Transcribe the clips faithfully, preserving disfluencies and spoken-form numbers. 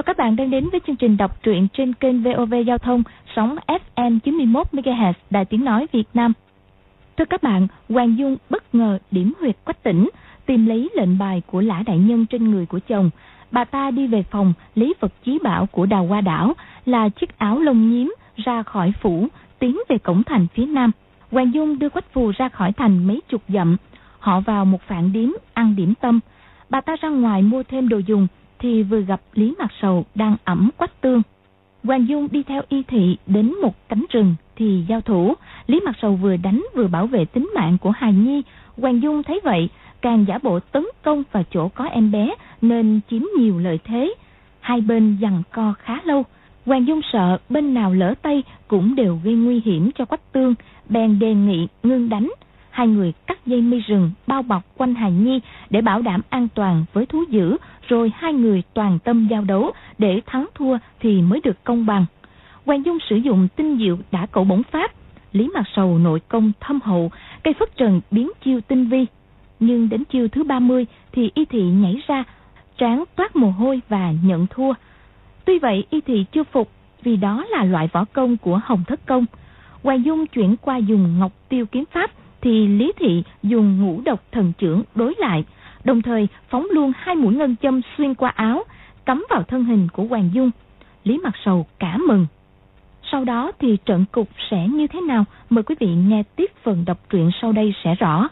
Chào các bạn đang đến với chương trình đọc truyện trên kênh vê o vê Giao thông, sóng ép em chín mươi mốt mê ga héc Đài Tiếng Nói Việt Nam. Thưa các bạn, Hoàng Dung bất ngờ điểm huyệt Quách Tĩnh, tìm lấy lệnh bài của Lã đại nhân trên người của chồng. Bà ta đi về phòng lấy vật chí bảo của Đào Hoa Đảo là chiếc áo lông nhím ra khỏi phủ, tiến về cổng thành phía nam. Hoàng Dung đưa Quách Phù ra khỏi thành mấy chục dặm. Họ vào một phạn điếm ăn điểm tâm. Bà ta ra ngoài mua thêm đồ dùng thì vừa gặp Lý Mạc Sầu đang ẵm Quách Tương. Hoàng Dung đi theo y thị đến một cánh rừng thì giao thủ. Lý Mạc Sầu vừa đánh vừa bảo vệ tính mạng của hài nhi. Hoàng Dung thấy vậy càng giả bộ tấn công vào chỗ có em bé nên chiếm nhiều lợi thế. Hai bên giằng co khá lâu. Hoàng Dung sợ bên nào lỡ tay cũng đều gây nguy hiểm cho Quách Tương, bèn đề nghị ngưng đánh. Hai người cắt dây mây rừng bao bọc quanh hài nhi để bảo đảm an toàn với thú dữ, rồi hai người toàn tâm giao đấu, để thắng thua thì mới được công bằng. Hoàng Dung sử dụng tinh diệu đả cẩu bổng pháp. Lý Mạc Sầu nội công thâm hậu, cây phất trần biến chiêu tinh vi. Nhưng đến chiêu thứ ba mươi thì y thị nhảy ra, trán toát mồ hôi và nhận thua. Tuy vậy y thị chưa phục, vì đó là loại võ công của Hồng Thất Công. Hoàng Dung chuyển qua dùng Ngọc Tiêu kiếm pháp, thì Lý thị dùng Ngũ Độc Thần Chưởng đối lại, đồng thời phóng luôn hai mũi ngân châm xuyên qua áo, cắm vào thân hình của Hoàng Dung. Lý Mạc Sầu cả mừng. Sau đó thì trận cục sẽ như thế nào? Mời quý vị nghe tiếp phần đọc truyện sau đây sẽ rõ.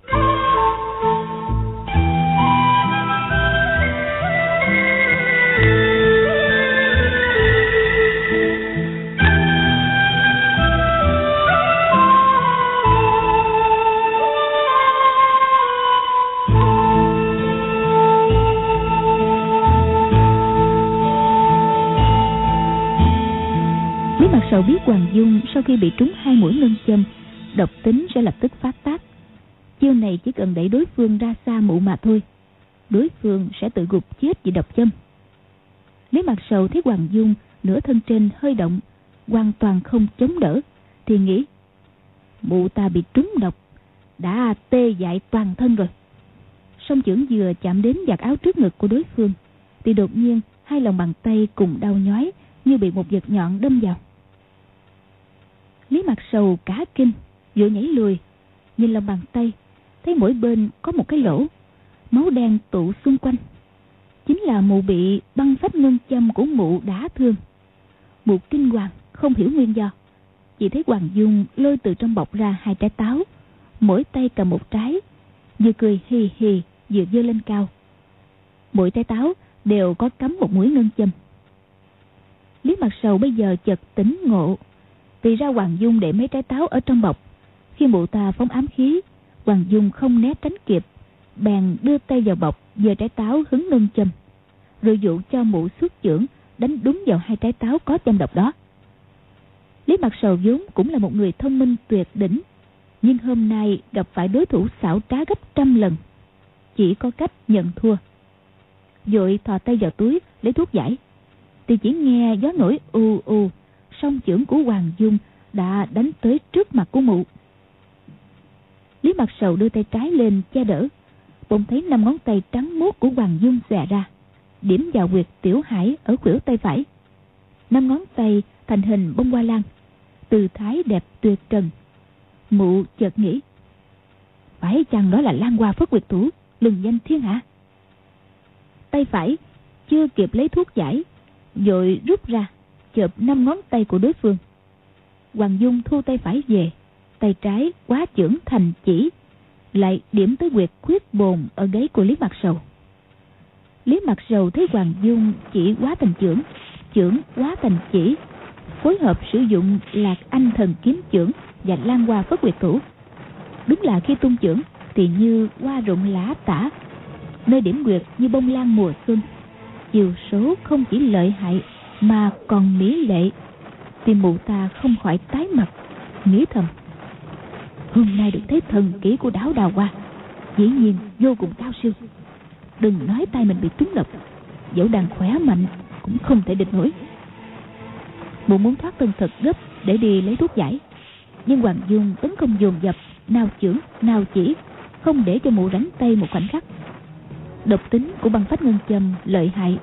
Sầu biết Hoàng Dung sau khi bị trúng hai mũi ngân châm, độc tính sẽ lập tức phát tác. Chiêu này chỉ cần đẩy đối phương ra xa mụ mà thôi, đối phương sẽ tự gục chết vì độc châm. Lý Mạc Sầu thấy Hoàng Dung nửa thân trên hơi động, hoàn toàn không chống đỡ, thì nghĩ mụ ta bị trúng độc, đã tê dại toàn thân rồi. Song chưởng vừa chạm đến vạt áo trước ngực của đối phương thì đột nhiên hai lòng bàn tay cùng đau nhói như bị một vật nhọn đâm vào. Lý Mạc Sầu cả kinh, vội nhảy lùi, nhìn lòng bàn tay, thấy mỗi bên có một cái lỗ, máu đen tụ xung quanh. Chính là mụ bị băng phách ngân châm của mụ đả thương. Mụ kinh hoàng, không hiểu nguyên do. Chỉ thấy Hoàng Dung lôi từ trong bọc ra hai trái táo, mỗi tay cầm một trái, vừa cười hì hì vừa giơ lên cao. Mỗi trái táo đều có cắm một mũi ngân châm. Lý Mạc Sầu bây giờ chợt tỉnh ngộ. Vì ra Hoàng Dung để mấy trái táo ở trong bọc. Khi mụ ta phóng ám khí, Hoàng Dung không né tránh kịp, bèn đưa tay vào bọc, giơ trái táo hứng ngân châm, rồi dụ cho mụ xuất chưởng đánh đúng vào hai trái táo có châm độc đó. Lý Mạc Sầu vốn cũng là một người thông minh tuyệt đỉnh, nhưng hôm nay gặp phải đối thủ xảo trá gấp trăm lần, chỉ có cách nhận thua. Vội thò tay vào túi lấy thuốc giải, thì chỉ nghe gió nổi u u, song chưởng của Hoàng Dung đã đánh tới trước mặt của mụ. Lý Mạc Sầu đưa tay trái lên che đỡ, bỗng thấy năm ngón tay trắng muốt của Hoàng Dung xòe ra, điểm vào huyệt tiểu hải ở khuỷu tay phải. Năm ngón tay thành hình bông hoa lan, tư thái đẹp tuyệt trần. Mụ chợt nghĩ, phải chăng đó là Lan Hoa Phất Nguyệt Thủ, lừng danh thiên hạ? Tay phải chưa kịp lấy thuốc giải, vội rút ra chộp năm ngón tay của đối phương. Hoàng Dung thu tay phải về, tay trái quá chưởng thành chỉ, lại điểm tới huyệt khuyết bồn ở gáy của Lý Mạc Sầu. Lý Mạc Sầu thấy Hoàng Dung chỉ quá thành chưởng, chưởng quá thành chỉ, phối hợp sử dụng Lạc Anh Thần Kiếm Chưởng và Lan Hoa Phất Nguyệt Thủ. Đúng là khi tung chưởng thì như hoa rụng lá tả, nơi điểm huyệt như bông lan mùa xuân. Chiều số không chỉ lợi hại mà còn mỹ lệ. Thì mụ ta không khỏi tái mặt, nghĩ thầm, hôm nay được thấy thần kỹ của Đảo Đào Hoa, dĩ nhiên vô cùng cao siêu. Đừng nói tay mình bị trúng độc, dẫu đàn khỏe mạnh cũng không thể địch nổi. Mụ muốn thoát thân thật gấp để đi lấy thuốc giải, nhưng Hoàng Dung tấn công dồn dập, nào chưởng nào chỉ, không để cho mụ rảnh tay một khoảnh khắc. Độc tính của băng phách ngân châm lợi hại,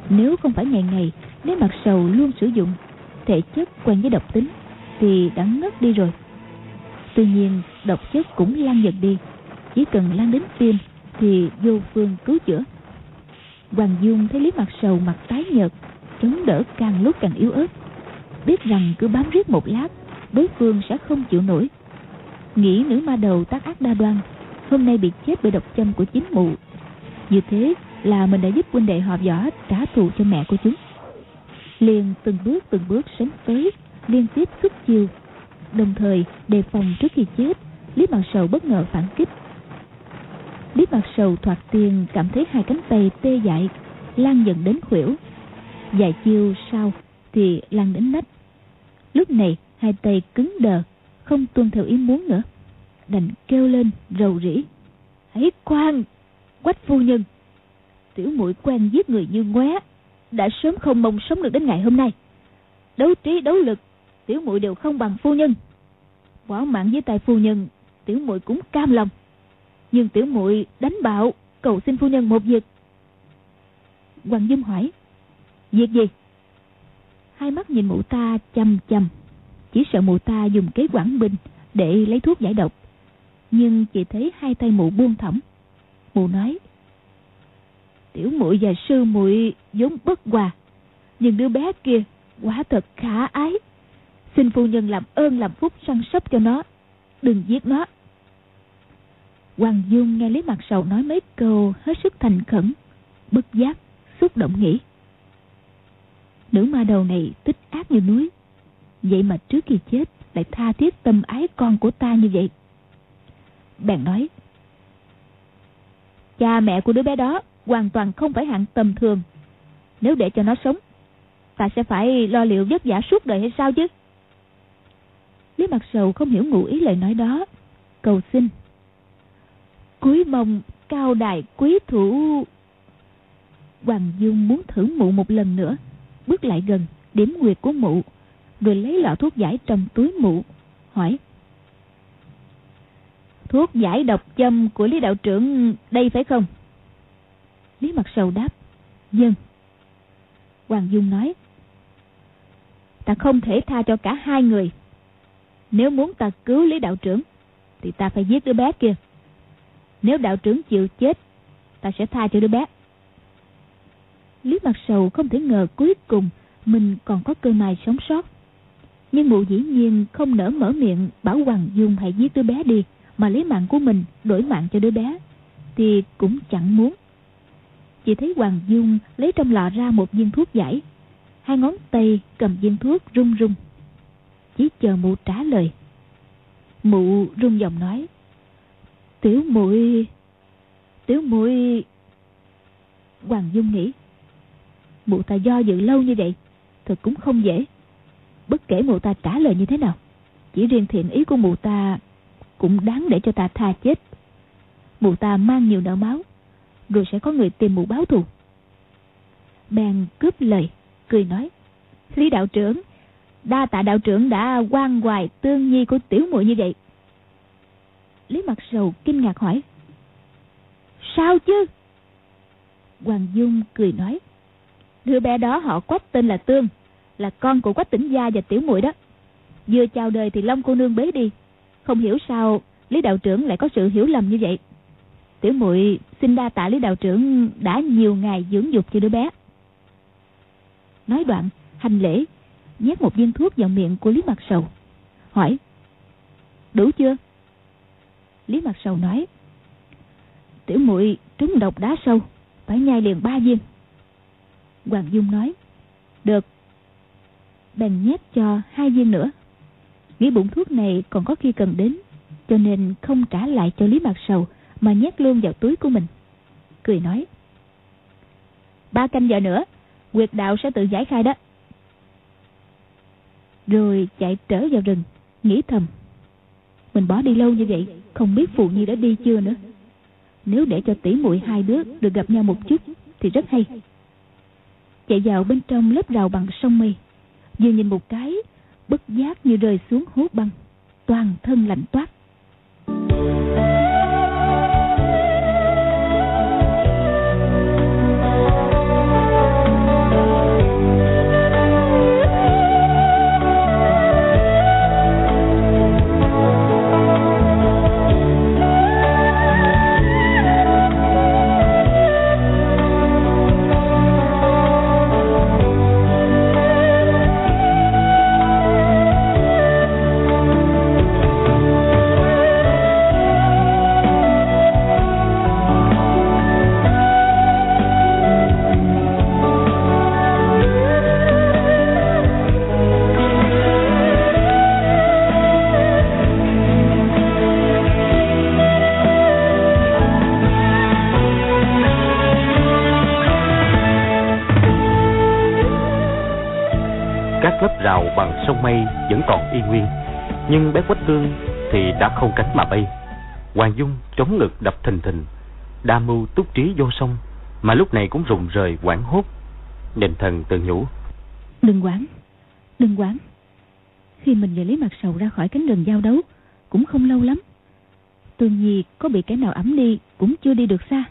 Nếu không phải ngày ngày Lý Mặt Sầu luôn sử dụng, thể chất quen với độc tính, thì đã ngất đi rồi. Tuy nhiên độc chất cũng lan dần đi, chỉ cần lan đến tim thì vô phương cứu chữa. Hoàng Dung thấy Lý Mặt Sầu mặt tái nhợt, chống đỡ càng lúc càng yếu ớt, biết rằng cứ bám riết một lát đối phương sẽ không chịu nổi. Nghĩ nữ ma đầu tác ác đa đoan, hôm nay bị chết bởi độc châm của chính mụ, như thế là mình đã giúp huynh đệ họ Võ trả thù cho mẹ của chúng. Liền từng bước từng bước sấn tới, liên tiếp xuất chiêu, đồng thời đề phòng trước khi chết Lý Mặt Sầu bất ngờ phản kích. Lý Mặt Sầu thoạt tiên cảm thấy hai cánh tay tê dại, lan dần đến khuỷu, vài chiêu sau thì lan đến nách. Lúc này hai tay cứng đờ, không tuân theo ý muốn nữa, đành kêu lên rầu rĩ: "Hãy khoan, Quách phu nhân, tiểu muội quen giết người như ngoé, đã sớm không mong sống được đến ngày hôm nay. Đấu trí đấu lực, tiểu muội đều không bằng phu nhân. Bỏ mạng với tay phu nhân, tiểu muội cũng cam lòng. Nhưng tiểu muội đánh bạo, cầu xin phu nhân một việc." Hoàng Dung hỏi: "Việc gì?" Hai mắt nhìn mụ ta chằm chằm, chỉ sợ mụ ta dùng kế quảng binh để lấy thuốc giải độc. Nhưng chỉ thấy hai tay mụ buông thõng. Mụ nói: "Tiểu muội và sư muội vốn bất hòa, nhưng đứa bé kia quả thật khả ái. Xin phu nhân làm ơn làm phúc săn sóc cho nó, đừng giết nó." Hoàng Dung nghe Lý Mặt Sầu nói mấy câu hết sức thành khẩn, bất giác xúc động nghĩ: nữ ma đầu này tích ác như núi, vậy mà trước khi chết lại tha thiết tâm ái con của ta như vậy. Bèn nói: "Cha mẹ của đứa bé đó hoàn toàn không phải hạng tầm thường. Nếu để cho nó sống, ta sẽ phải lo liệu vất vả suốt đời hay sao chứ?" Lý Mặt Sầu không hiểu ngụ ý lời nói đó, cầu xin: "Cúi mong cao đài quý thủ." Hoàng Dung muốn thử mụ một lần nữa, bước lại gần điểm nguyệt của mụ, rồi lấy lọ thuốc giải trong túi mụ, hỏi: "Thuốc giải độc châm của Lý đạo trưởng đây phải không?" Lý Mặt Sầu đáp: "Vâng." Hoàng Dung nói: "Ta không thể tha cho cả hai người. Nếu muốn ta cứu Lý đạo trưởng thì ta phải giết đứa bé kia. Nếu đạo trưởng chịu chết, ta sẽ tha cho đứa bé." Lý Mặt Sầu không thể ngờ cuối cùng mình còn có cơ may sống sót. Nhưng mụ dĩ nhiên không nỡ mở miệng bảo Hoàng Dung hãy giết đứa bé đi, mà lấy mạng của mình đổi mạng cho đứa bé, thì cũng chẳng muốn. Chỉ thấy Hoàng Dung lấy trong lọ ra một viên thuốc giải, hai ngón tay cầm viên thuốc run run, chỉ chờ mụ trả lời. Mụ run giọng nói: "Tiểu muội, tiểu muội." Hoàng Dung nghĩ: mụ ta do dự lâu như vậy thật cũng không dễ. Bất kể mụ ta trả lời như thế nào, chỉ riêng thiện ý của mụ ta cũng đáng để cho ta tha chết. Mụ ta mang nhiều nợ máu, rồi sẽ có người tìm mụ báo thù. Bèn cướp lời, cười nói: "Lý đạo trưởng, đa tạ đạo trưởng đã quan hoài tương nhi của tiểu muội như vậy." Lý Mặt Sầu kinh ngạc hỏi: "Sao chứ?" Hoàng Dung cười nói: "Đứa bé đó họ Quách tên là Tương, là con của Quách Tĩnh Gia và tiểu muội đó. Vừa chào đời thì Long cô nương bế đi, không hiểu sao Lý đạo trưởng lại có sự hiểu lầm như vậy. Tiểu muội xin đa tạ Lý đạo trưởng đã nhiều ngày dưỡng dục cho đứa bé." Nói đoạn hành lễ, nhét một viên thuốc vào miệng của Lý Mặt Sầu, hỏi: "Đủ chưa?" Lý Mặt Sầu nói: "Tiểu muội trúng độc đá sâu, phải nhai liền ba viên." Hoàng Dung nói: "Được." Bèn nhét cho hai viên nữa, nghĩ bụng thuốc này còn có khi cần đến, cho nên không trả lại cho Lý Mặt Sầu mà nhét luôn vào túi của mình, cười nói: "Ba canh giờ nữa huyệt đạo sẽ tự giải khai đó." Rồi chạy trở vào rừng, nghĩ thầm: mình bỏ đi lâu như vậy, không biết Phù Nhi đã đi chưa nữa. Nếu để cho tỷ muội hai đứa được gặp nhau một chút thì rất hay. Chạy vào bên trong lớp rào bằng sông mây, vừa nhìn một cái, bất giác như rơi xuống hố băng, toàn thân lạnh toát. lớp rào bằng sông mây vẫn còn y nguyên, nhưng bé Quách Tương thì đã không cánh mà bay. Hoàng Dung chống ngực đập thình thình, đa mưu túc trí vô song, mà lúc này cũng rùng rời hoảng hốt. Định Thần tự nhủ: Đừng quản, đừng quản. Khi mình và Lý Mặt Sầu ra khỏi cánh rừng giao đấu cũng không lâu lắm. Tương Nhi có bị kẻ nào ẵm đi cũng chưa đi được xa.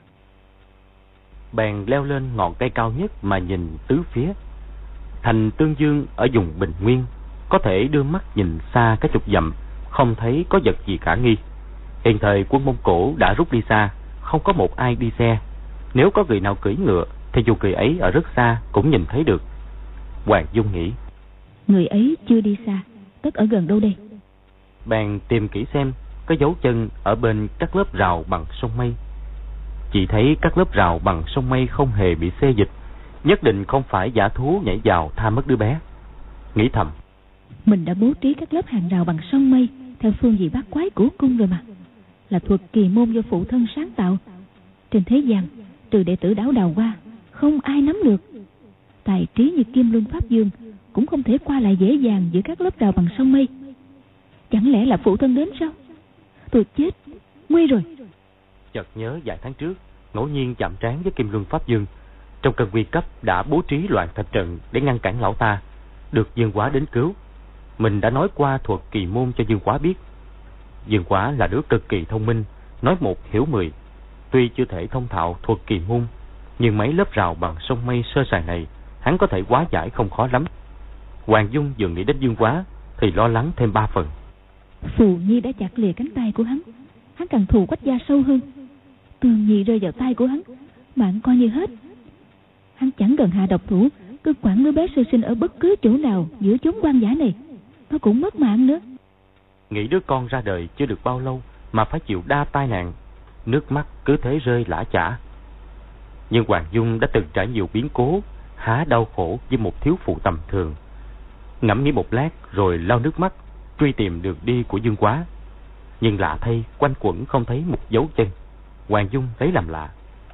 Bèn leo lên ngọn cây cao nhất mà nhìn tứ phía. Thành Tương Dương ở vùng bình nguyên, có thể đưa mắt nhìn xa cái chục dặm, không thấy có vật gì khả nghi. Hiện thời quân Mông Cổ đã rút đi xa, không có một ai đi xe. Nếu có người nào cưỡi ngựa thì dù người ấy ở rất xa cũng nhìn thấy được. Hoàng Dung nghĩ: Người ấy chưa đi xa, tất ở gần đâu đây? Bèn tìm kỹ xem có dấu chân ở bên các lớp rào bằng sông mây. Chỉ thấy các lớp rào bằng sông mây không hề bị xê dịch, nhất định không phải dã thú nhảy vào tha mất đứa bé. Nghĩ thầm: Mình đã bố trí các lớp hàng rào bằng sông mây theo phương vị bát quái của cung rồi mà. Là thuật kỳ môn do phụ thân sáng tạo. Trên thế gian trừ đệ tử Đáo Đào qua, không ai nắm được. Tài trí như Kim Luân Pháp Dương cũng không thể qua lại dễ dàng giữa các lớp rào bằng sông mây. Chẳng lẽ là phụ thân đến sao? Tôi chết, nguy rồi. Chợt nhớ vài tháng trước ngẫu nhiên chạm trán với Kim Luân Pháp Dương, trong cơn nguy cấp đã bố trí loạn thạch trận để ngăn cản lão ta, được Dương Quá đến cứu. Mình đã nói qua thuật kỳ môn cho Dương Quá biết. Dương Quá là đứa cực kỳ thông minh, nói một hiểu mười. Tuy chưa thể thông thạo thuật kỳ môn, nhưng mấy lớp rào bằng sông mây sơ sài này hắn có thể hóa giải không khó lắm. Hoàng Dung vừa nghĩ đến Dương Quá thì lo lắng thêm ba phần. Phù Nhi đã chặt lìa cánh tay của hắn, hắn càng thù Quách gia sâu hơn. Tương Nhi rơi vào tay của hắn, mạng coi như hết. Hắn chẳng cần hạ độc thủ, cứ quản đứa bé sơ sinh ở bất cứ chỗ nào giữa chốn hoang dã này, nó cũng mất mạng nữa. Nghĩ đứa con ra đời chưa được bao lâu mà phải chịu đa tai nạn, nước mắt cứ thế rơi lã chã. Nhưng Hoàng Dung đã từng trải nhiều biến cố, há đau khổ với một thiếu phụ tầm thường. Ngẫm nghĩ một lát rồi lau nước mắt, truy tìm đường đi của Dương Quá. Nhưng lạ thay, quanh quẩn không thấy một dấu chân. Hoàng Dung lấy làm lạ.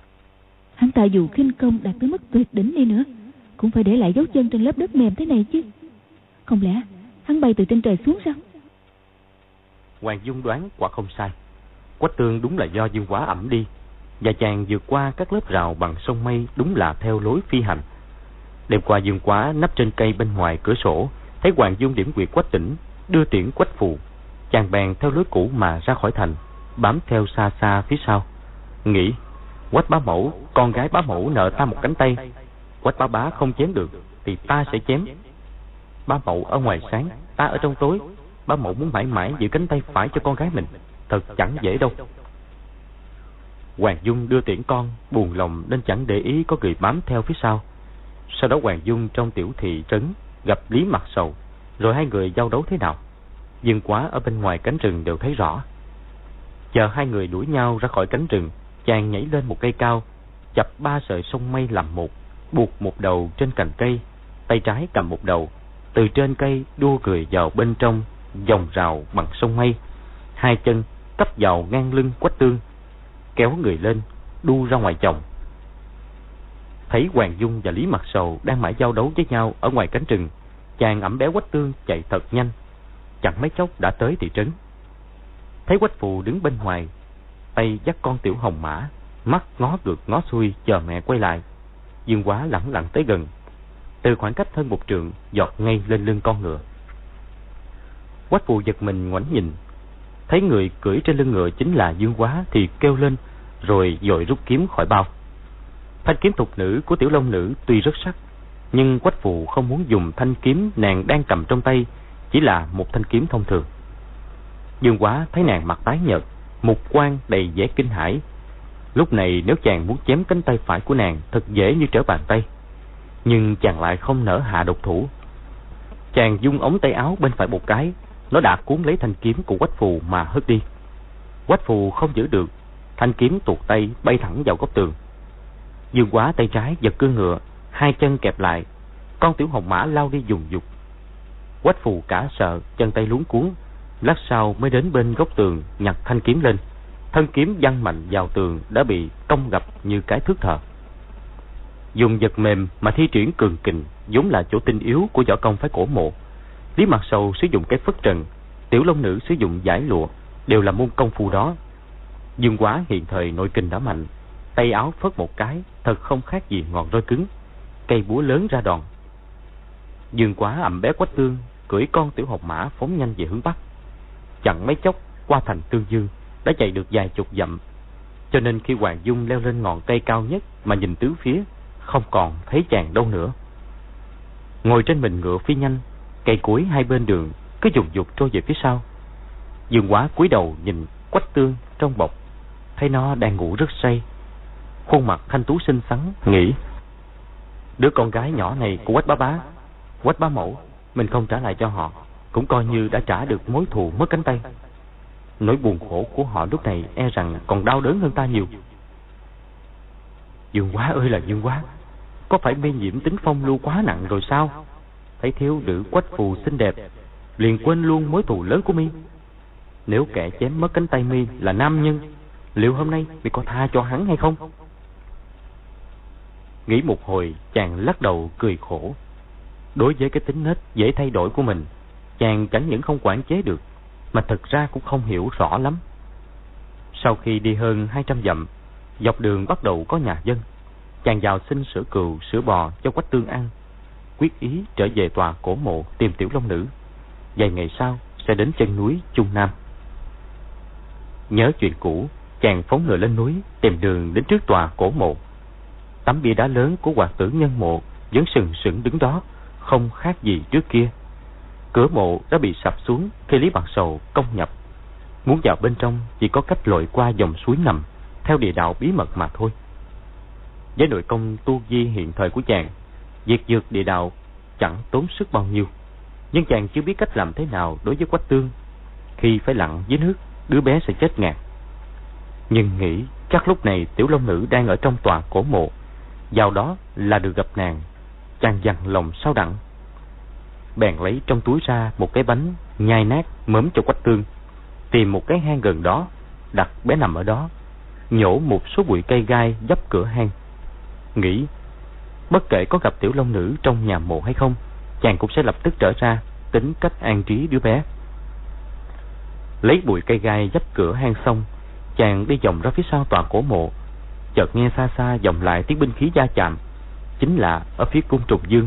Hắn ta dù khinh công đạt tới mức tuyệt đỉnh đi nữa, cũng phải để lại dấu chân trên lớp đất mềm thế này chứ. Không lẽ hắn bay từ trên trời xuống sao? Hoàng Dung đoán quả không sai. Quách Tương đúng là do Dương Quá ẵm đi, và chàng vượt qua các lớp rào bằng sông mây đúng là theo lối phi hành. Đêm qua Dương Quá nấp trên cây bên ngoài cửa sổ, thấy Hoàng Dung điểm quyệt Quách Tỉnh, đưa tiễn Quách Phù. Chàng bèn theo lối cũ mà ra khỏi thành, bám theo xa xa phía sau, nghĩ: Quách bá mẫu, con gái bá mẫu nợ ta một cánh tay, Quách bá bá không chém được thì ta sẽ chém. Bá mẫu ở ngoài sáng, ta ở trong tối, bá mẫu muốn mãi mãi giữ cánh tay phải cho con gái mình, thật chẳng dễ đâu. Hoàng Dung đưa tiễn con, buồn lòng nên chẳng để ý có người bám theo phía sau. Sau đó Hoàng Dung trong tiểu thị trấn gặp Lý Mặt Sầu, rồi hai người giao đấu thế nào, Dương Quá ở bên ngoài cánh rừng đều thấy rõ. Chờ hai người đuổi nhau ra khỏi cánh rừng, chàng nhảy lên một cây cao, chập ba sợi sông mây làm một, buộc một đầu trên cành cây, tay trái cầm một đầu, từ trên cây đua người vào bên trong vòng rào bằng sông mây, hai chân tấp vào ngang lưng Quách Tương, kéo người lên đu ra ngoài chồng. Thấy Hoàng Dung và Lý Mặt Sầu đang mãi giao đấu với nhau ở ngoài cánh rừng, chàng ẵm bé Quách Tương chạy thật nhanh, chẳng mấy chốc đã tới thị trấn. Thấy Quách Phù đứng bên ngoài, tay dắt con tiểu hồng mã, mắt ngó ngược ngó xuôi chờ mẹ quay lại. Dương Quá lẳng lặng tới gần, từ khoảng cách hơn một trượng giọt ngay lên lưng con ngựa. Quách Phù giật mình ngoảnh nhìn, thấy người cưỡi trên lưng ngựa chính là Dương Quá thì kêu lên, rồi vội rút kiếm khỏi bao. Thanh kiếm thục nữ của Tiểu Long Nữ tuy rất sắc, nhưng Quách Phù không muốn dùng thanh kiếm nàng đang cầm trong tay, chỉ là một thanh kiếm thông thường. Dương Quá thấy nàng mặt tái nhợt, mục quang đầy vẻ kinh hãi. Lúc này nếu chàng muốn chém cánh tay phải của nàng thật dễ như trở bàn tay, nhưng chàng lại không nỡ hạ độc thủ. Chàng vung ống tay áo bên phải một cái, nó đã cuốn lấy thanh kiếm của Quách Phù mà hất đi. Quách Phù không giữ được, thanh kiếm tuột tay bay thẳng vào góc tường. Dương Quá tay trái giật cương ngựa, hai chân kẹp lại, con tiểu hồng mã lao đi dùng dục. Quách Phù cả sợ, chân tay luống cuống, lát sau mới đến bên góc tường nhặt thanh kiếm lên. Thân kiếm văng mạnh vào tường đã bị cong gập như cái thước thờ. Dùng vật mềm mà thi triển cường kình vốn là chỗ tinh yếu của võ công phái Cổ Mộ. Lý Mặt Sầu sử dụng cái phất trần, Tiểu Long Nữ sử dụng giải lụa, đều là môn công phu đó. Dương Quá hiện thời nội kình đã mạnh, tay áo phất một cái, thật không khác gì ngọn roi cứng, cây búa lớn ra đòn. Dương Quá ẵm bé Quách Tương cưỡi con tiểu hồng mã phóng nhanh về hướng bắc. Chẳng mấy chốc qua thành Tương Dương đã chạy được vài chục dặm, cho nên khi Hoàng Dung leo lên ngọn cây cao nhất mà nhìn tứ phía, không còn thấy chàng đâu nữa. Ngồi trên mình ngựa phi nhanh, cây cối hai bên đường cứ dùng dục trôi về phía sau. Dương Quá cúi đầu nhìn Quách Tương trong bọc, thấy nó đang ngủ rất say, khuôn mặt thanh tú xinh xắn, nghĩ: đứa con gái nhỏ này của Quách bá bá, Quách bá mẫu, mình không trả lại cho họ, cũng coi như đã trả được mối thù mất cánh tay. Nỗi buồn khổ của họ lúc này e rằng còn đau đớn hơn ta nhiều. Dương Quá ơi là Dương Quá, có phải mê nhiễm tính phong lưu quá nặng rồi sao? Thấy thiếu nữ Quách phù xinh đẹp, liền quên luôn mối thù lớn của mi. Nếu kẻ chém mất cánh tay mi là nam nhân, liệu hôm nay mi có tha cho hắn hay không? Nghĩ một hồi, chàng lắc đầu cười khổ. Đối với cái tính nết dễ thay đổi của mình, chàng chẳng những không quản chế được, mà thật ra cũng không hiểu rõ lắm. Sau khi đi hơn hai trăm dặm, dọc đường bắt đầu có nhà dân. Chàng vào xin sữa cừu, sữa bò cho Quách Tương ăn, quyết ý trở về tòa Cổ Mộ tìm Tiểu Long Nữ. Vài ngày sau sẽ đến chân núi Trung Nam. Nhớ chuyện cũ, chàng phóng ngựa lên núi, tìm đường đến trước tòa Cổ Mộ. Tấm bia đá lớn của Hoạt Tử Nhân Mộ vẫn sừng sững đứng đó, không khác gì trước kia. Cửa mộ đã bị sập xuống khi Lý Mặt Sầu công nhập. Muốn vào bên trong chỉ có cách lội qua dòng suối ngầm theo địa đạo bí mật mà thôi. Với nội công tu vi hiện thời của chàng, việc vượt địa đạo chẳng tốn sức bao nhiêu, nhưng chàng chưa biết cách làm thế nào đối với Quách Tương. Khi phải lặn dưới nước, đứa bé sẽ chết ngạt. Nhưng nghĩ chắc lúc này Tiểu Long Nữ đang ở trong tòa Cổ Mộ, vào đó là được gặp nàng, chàng dằn lòng sao đặng. Bèn lấy trong túi ra một cái bánh nhai nát mớm cho Quách Tương, tìm một cái hang gần đó, đặt bé nằm ở đó, nhổ một số bụi cây gai dấp cửa hang. Nghĩ bất kể có gặp Tiểu Long Nữ trong nhà mộ hay không, chàng cũng sẽ lập tức trở ra tính cách an trí đứa bé. Lấy bụi cây gai dấp cửa hang xong, chàng đi vòng ra phía sau tòa Cổ Mộ. Chợt nghe xa xa vọng lại tiếng binh khí va chạm, chính là ở phía cung Trùng Dương.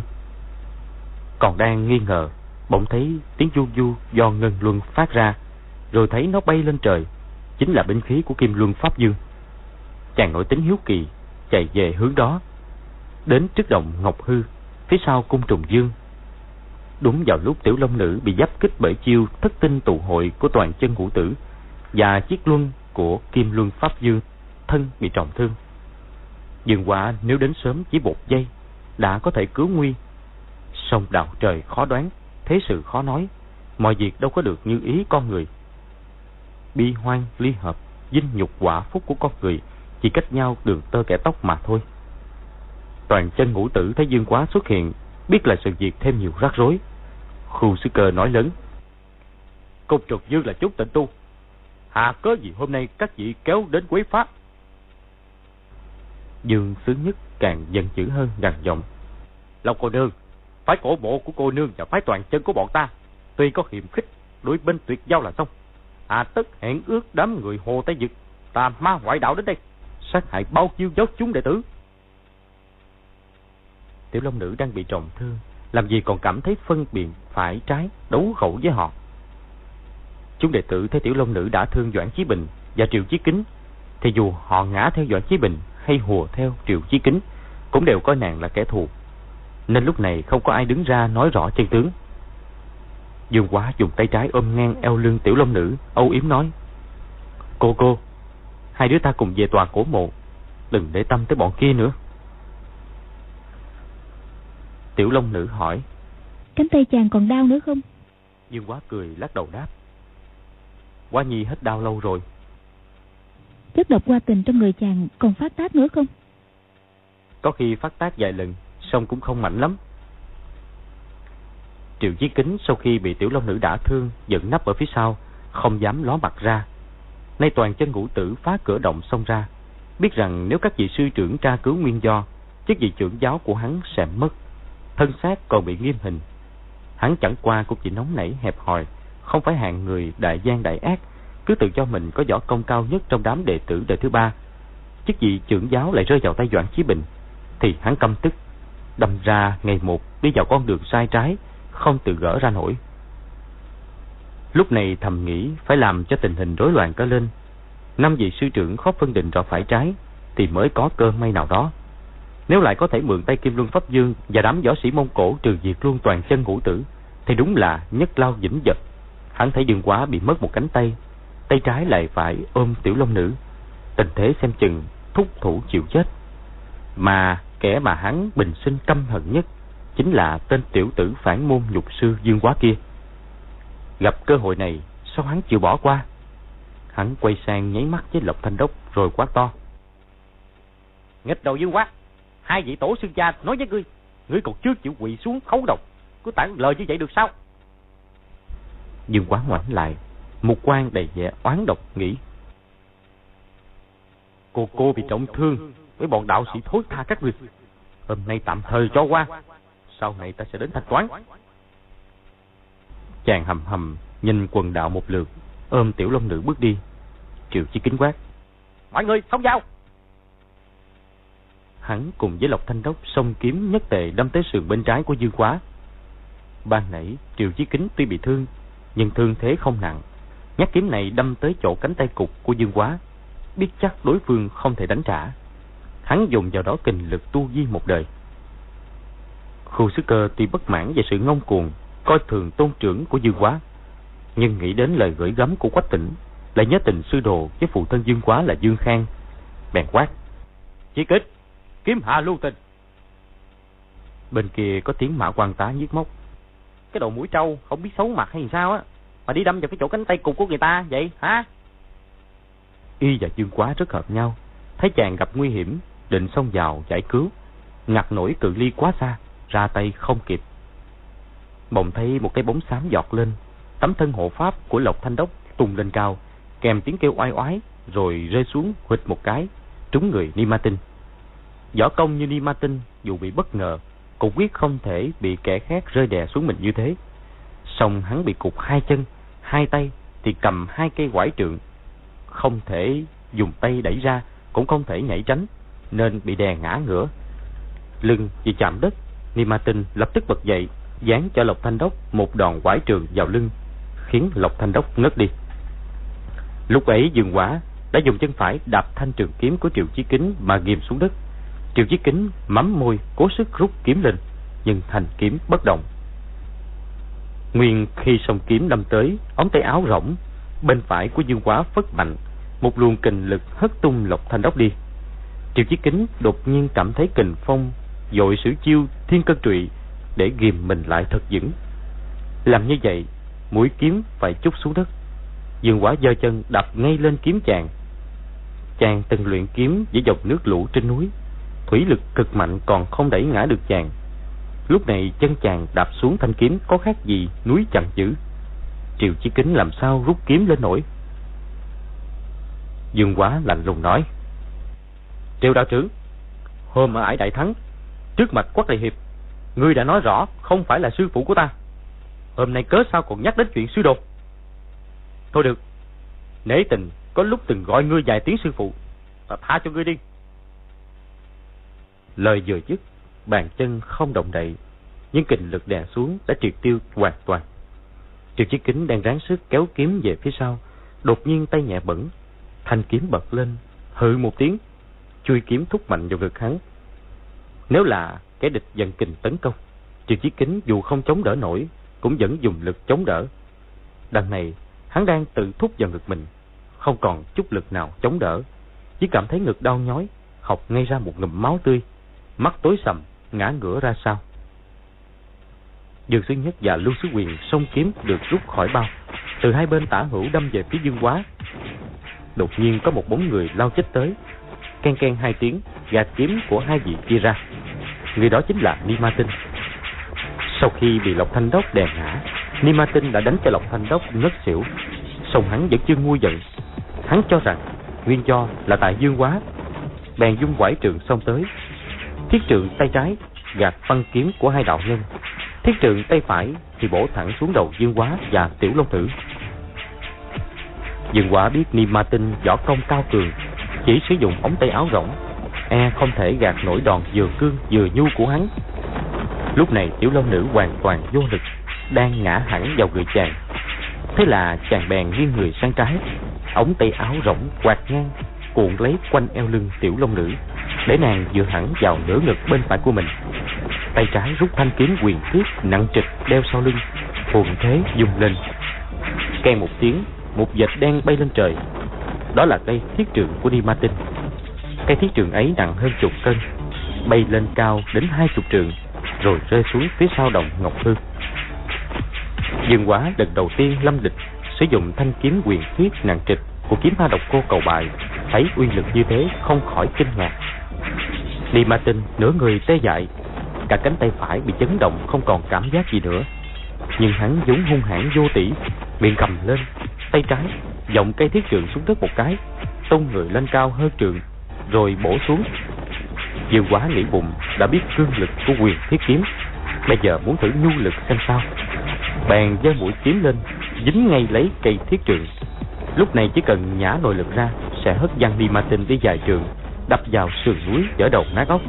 Còn đang nghi ngờ, bỗng thấy tiếng du du do ngân luân phát ra, rồi thấy nó bay lên trời, chính là binh khí của Kim Luân Pháp Dương. Chàng nổi tính hiếu kỳ, chạy về hướng đó, đến trước đồng Ngọc Hư, phía sau cung Trùng Dương. Đúng vào lúc Tiểu Long Nữ bị giáp kích bởi chiêu thất tinh tụ hội của Toàn Chân Ngũ Tử và chiếc luân của Kim Luân Pháp Dương, thân bị trọng thương. Dương Quá nếu đến sớm chỉ một giây đã có thể cứu nguy. Song đạo trời khó đoán, thế sự khó nói, mọi việc đâu có được như ý con người. Bi hoan ly hợp, vinh nhục quả phúc của con người chỉ cách nhau đường tơ kẻ tóc mà thôi. Toàn Chân Ngũ Tử thấy Dương Quá xuất hiện, biết là sự việc thêm nhiều rắc rối. Khu Sư Cơ nói lớn: Cung Trục Dương là chút tịnh tu, hà cớ gì hôm nay các vị kéo đến quấy phá? Dương Xứ Nhất càng giận dữ hơn, gằn giọng: Long cô nương, phái Cổ Mộ của cô nương và phái Toàn Chân của bọn ta tuy có hiềm khích, đối bên tuyệt giao là xong, hà tất hẹn ước đám người Hồ Tây Dực tà ma ngoại đạo đến đây sát hại bao nhiêu giáo chúng đệ tử. Tiểu Long Nữ đang bị trọng thương, làm gì còn cảm thấy phân biệt phải trái, đấu khẩu với họ. Chúng đệ tử thấy Tiểu Long Nữ đã thương Doãn Chí Bình và Triệu Chí Kính, thì dù họ ngã theo Doãn Chí Bình hay hùa theo Triệu Chí Kính, cũng đều coi nàng là kẻ thù, nên lúc này không có ai đứng ra nói rõ chân tướng. Dương Quá dùng tay trái ôm ngang eo lưng Tiểu Long Nữ, âu yếm nói: Cô cô, hai đứa ta cùng về tòa Cổ Mộ, đừng để tâm tới bọn kia nữa. Tiểu Long Nữ hỏi: Cánh tay chàng còn đau nữa không? Dương Quá cười lắc đầu đáp: Quá nhi hết đau lâu rồi. Chất độc hoa tình trong người chàng còn phát tác nữa không? Có khi phát tác vài lần, song cũng không mạnh lắm. Triệu Chí Kính sau khi bị Tiểu Long Nữ đả thương, giận nấp ở phía sau, không dám ló mặt ra. Nay Toàn Chân Ngũ Tử phá cửa động xông ra, biết rằng nếu các vị sư trưởng tra cứu nguyên do, chức vị trưởng giáo của hắn sẽ mất, thân xác còn bị nghiêm hình. Hắn chẳng qua cũng chỉ nóng nảy hẹp hòi, không phải hạng người đại gian đại ác, cứ tự cho mình có võ công cao nhất trong đám đệ tử đời thứ ba. Chức vị trưởng giáo lại rơi vào tay Doãn Chí Bình, thì hắn căm tức, đâm ra ngày một đi vào con đường sai trái, không tự gỡ ra nổi. Lúc này thầm nghĩ phải làm cho tình hình rối loạn cả lên. Năm vị sư trưởng khó phân định rõ phải trái, thì mới có cơ may nào đó. Nếu lại có thể mượn tay Kim Luân Pháp Vương và đám võ sĩ Mông Cổ trừ diệt luôn toàn chân ngũ tử, thì đúng là nhất lao vĩnh vật. Hắn thấy Dương Quá bị mất một cánh tay, tay trái lại phải ôm Tiểu Long Nữ, tình thế xem chừng thúc thủ chịu chết. Mà kẻ mà hắn bình sinh căm hận nhất chính là tên tiểu tử phản môn nhục sư Dương Quá kia. Gặp cơ hội này, sao hắn chịu bỏ qua? Hắn quay sang nháy mắt với Lộc Thanh Đốc rồi quát to: "Nghịch đầu Dương Quá, hai vị tổ sư cha nói với ngươi, ngươi còn chưa chịu quỳ xuống khấu đầu, cứ tản lời như vậy được sao?" Dương Quá ngoảnh lại, một quan đầy vẻ oán độc nghĩ: Cô cô bị trọng thương, với bọn đạo sĩ thối tha các ngươi, hôm nay tạm thời cho qua, sau này ta sẽ đến thanh toán. Chàng hầm hầm nhìn quần đạo một lượt, ôm Tiểu Long Nữ bước đi. Triệu Chí Kính quát: "Mọi người xông vào!" Hắn cùng với Lộc Thanh Đốc xông kiếm nhất tề đâm tới sườn bên trái của Dương Quá. Ban nãy Triệu Chí Kính tuy bị thương, nhưng thương thế không nặng. Nhát kiếm này đâm tới chỗ cánh tay cụt của Dương Quá, biết chắc đối phương không thể đánh trả. Hắn dùng vào đó kình lực tu vi một đời. Khu Sức Cơ tuy bất mãn về sự ngông cuồng, coi thường tôn trưởng của Dương Quá, nhưng nghĩ đến lời gửi gắm của Quách Tĩnh, lại nhớ tình sư đồ với phụ thân Dương Quá là Dương Khang, bèn quát: "Chí Kính, kiếm hạ lưu tình!" Bên kia có tiếng Mã Quan Tá nhiếc móc: "Cái đầu mũi trâu không biết xấu mặt hay sao á, mà đi đâm vào cái chỗ cánh tay cụt của người ta vậy hả?" Y và Dương Quá rất hợp nhau, thấy chàng gặp nguy hiểm, định xông vào giải cứu, ngặt nổi cự ly quá xa, ra tay không kịp. Bỗng thấy một cái bóng xám giọt lên, tấm thân hộ pháp của Lộc Thanh Đốc tung lên cao, kèm tiếng kêu oai oái, rồi rơi xuống huỵch một cái, trúng người Ni Ma Tinh. Võ công như Ni Ma Tinh, dù bị bất ngờ, cũng quyết không thể bị kẻ khác rơi đè xuống mình như thế. Song hắn bị cụt hai chân, hai tay thì cầm hai cây quải trượng, không thể dùng tay đẩy ra, cũng không thể nhảy tránh, nên bị đè ngã ngửa. Lưng chỉ chạm đất, Ni Ma Tinh lập tức bật dậy, giáng cho Lộc Thanh Đốc một đòn quải trường vào lưng, khiến Lộc Thanh Đốc ngất đi. Lúc ấy Dương Quá đã dùng chân phải đạp thanh trường kiếm của Triệu Chí Kính mà ghim xuống đất. Triệu Chí Kính mắm môi cố sức rút kiếm lên, nhưng thanh kiếm bất động. Nguyên khi song kiếm đâm tới, ống tay áo rỗng bên phải của Dương Quá phất mạnh, một luồng kình lực hất tung Lộc Thanh Đốc đi. Triệu Chí Kính đột nhiên cảm thấy kình phong, vội sử chiêu Thiên Cân Trụy để ghìm mình lại thật vững. Làm như vậy, mũi kiếm phải chúc xuống đất. Dương Quá giơ chân đạp ngay lên kiếm chàng. Chàng từng luyện kiếm với dòng nước lũ trên núi, thủy lực cực mạnh còn không đẩy ngã được chàng. Lúc này chân chàng đạp xuống thanh kiếm có khác gì núi chằng dữ. Triệu Chí Kính làm sao rút kiếm lên nổi. Dương Quá lạnh lùng nói: "Triệu đạo trưởng, hôm ở Ải Đại Thắng, trước mặt Quách đại hiệp, ngươi đã nói rõ không phải là sư phụ của ta. Hôm nay cớ sao còn nhắc đến chuyện sư đồ? Thôi được, nể tình có lúc từng gọi ngươi vài tiếng sư phụ, ta tha cho ngươi đi." Lời vừa dứt, bàn chân không động đậy, nhưng kình lực đè xuống đã triệt tiêu hoàn toàn. Triệu Chí Kính đang ráng sức kéo kiếm về phía sau, đột nhiên tay nhẹ bẩn, thanh kiếm bật lên, hự một tiếng, chui kiếm thúc mạnh vào ngực hắn. Nếu là kẻ địch dần kình tấn công, Triệu Chí Kính dù không chống đỡ nổi, cũng vẫn dùng lực chống đỡ. Đằng này hắn đang tự thúc vào ngực mình, không còn chút lực nào chống đỡ, chỉ cảm thấy ngực đau nhói, học ngay ra một ngụm máu tươi, mắt tối sầm, ngã ngửa ra sau. Dương Xứ Nhất và Lưu Xứ Quyền xông kiếm được rút khỏi bao, từ hai bên tả hữu đâm về phía Dương Quá. Đột nhiên có một bóng người lao chết tới, ken ken hai tiếng, gạt kiếm của hai vị kia ra. Người đó chính là Ni Ma Tinh. Sau khi bị Lộc Thanh Đốc đè ngã, Ni Ma Tinh đã đánh cho Lộc Thanh Đốc ngất xỉu. Song hắn vẫn chưa nguôi giận. Hắn cho rằng nguyên do là tại Dương Quá, bèn dung quải trường xông tới. Thiết trượng tay trái gạt băng kiếm của hai đạo nhân, thiết trượng tay phải thì bổ thẳng xuống đầu Dương Quá và Tiểu Long Tử. Dương Quá biết Ni Ma Tinh võ công cao cường, chỉ sử dụng ống tay áo rỗng, e không thể gạt nổi đòn vừa cương vừa nhu của hắn. Lúc này Tiểu Long Nữ hoàn toàn vô lực, đang ngã hẳn vào người chàng. Thế là chàng bèn nghiêng người sang trái, ống tay áo rỗng quạt ngang cuộn lấy quanh eo lưng Tiểu Long Nữ, để nàng dựa hẳn vào nửa ngực bên phải của mình. Tay trái rút thanh kiếm huyền thiết nặng trịch đeo sau lưng, thuận thế dùng lên. Keng một tiếng, một vệt đen bay lên trời. Đó là cây thiết trượng của Ni Ma Tinh. Cây thiết trượng ấy nặng hơn chục cân, bay lên cao đến hai chục trượng, rồi rơi xuống phía sau đồng Ngọc Hư. Dương Quá lần đầu tiên lâm địch sử dụng thanh kiếm huyền thiết nặng trịch của kiếm ma độc cô Cầu Bại, thấy uy lực như thế không khỏi kinh ngạc. Ni Ma Tinh nửa người tê dại, cả cánh tay phải bị chấn động không còn cảm giác gì nữa. Nhưng hắn vốn hung hãn vô tỷ, miệng cầm lên, tay trái vọng cây thiết trượng xuống đất một cái, tung người lên cao hơn trượng, rồi bổ xuống. Dương Quá nghĩ bụng đã biết cương lực của huyền thiết kiếm, bây giờ muốn thử nhu lực xem sao. Bèn giơ mũi kiếm lên, dính ngay lấy cây thiết trượng. Lúc này chỉ cần nhả nội lực ra, sẽ hất văng Ni Ma Tinh đi dài trường, đập vào sườn núi vỡ đầu nát óc.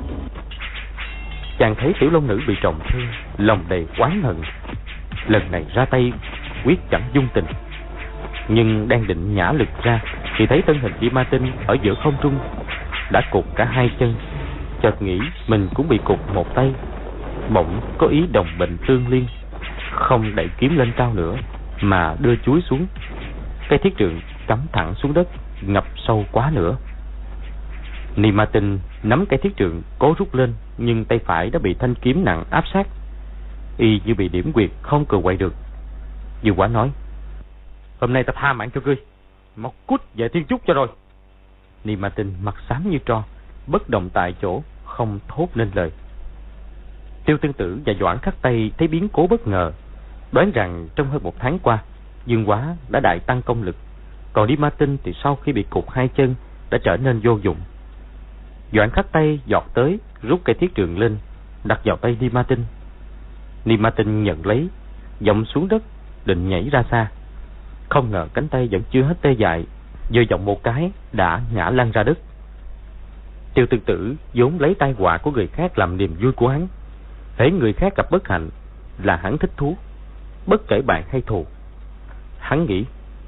Chàng thấy Tiểu Long Nữ bị trọng thương, lòng đầy oán hận, lần này ra tay quyết chẳng dung tình. Nhưng đang định nhả lực ra thì thấy thân hình Ni Ma Tinh ở giữa không trung đã cụt cả hai chân, chợt nghĩ mình cũng bị cụt một tay, bỗng có ý đồng bệnh tương liên, không đẩy kiếm lên cao nữa mà đưa chuối xuống. Cây thiết trượng cắm thẳng xuống đất, ngập sâu quá nữa. Ni Ma Tinh nắm cây thiết trượng cố rút lên, nhưng tay phải đã bị thanh kiếm nặng áp sát, y như bị điểm quyệt không cừ quậy được. Dương Quá nói: "Hôm nay ta tha mạng cho ngươi, mau cút về thiên trúc cho rồi." Ni Ma Tinh mặt xám như tro, bất động tại chỗ, không thốt nên lời. Tiêu Tương Tử và Doãn Khắc Tây thấy biến cố bất ngờ, đoán rằng trong hơn một tháng qua Dương Quá đã đại tăng công lực, còn Ni Ma Tinh thì sau khi bị cụt hai chân đã trở nên vô dụng. Doãn Khắc Tây giọt tới, rút cây thiết trượng lên, đặt vào tay Ni Ma Tinh. Ni Ma Tinh nhận lấy, dậm xuống đất, định nhảy ra xa. Không ngờ cánh tay vẫn chưa hết tê dại, vừa vọng một cái đã ngã lăn ra đất. Tiêu Tương Tử vốn lấy tai họa của người khác làm niềm vui của hắn. Hễ người khác gặp bất hạnh là hắn thích thú, bất kể bạn hay thù. Hắn nghĩ: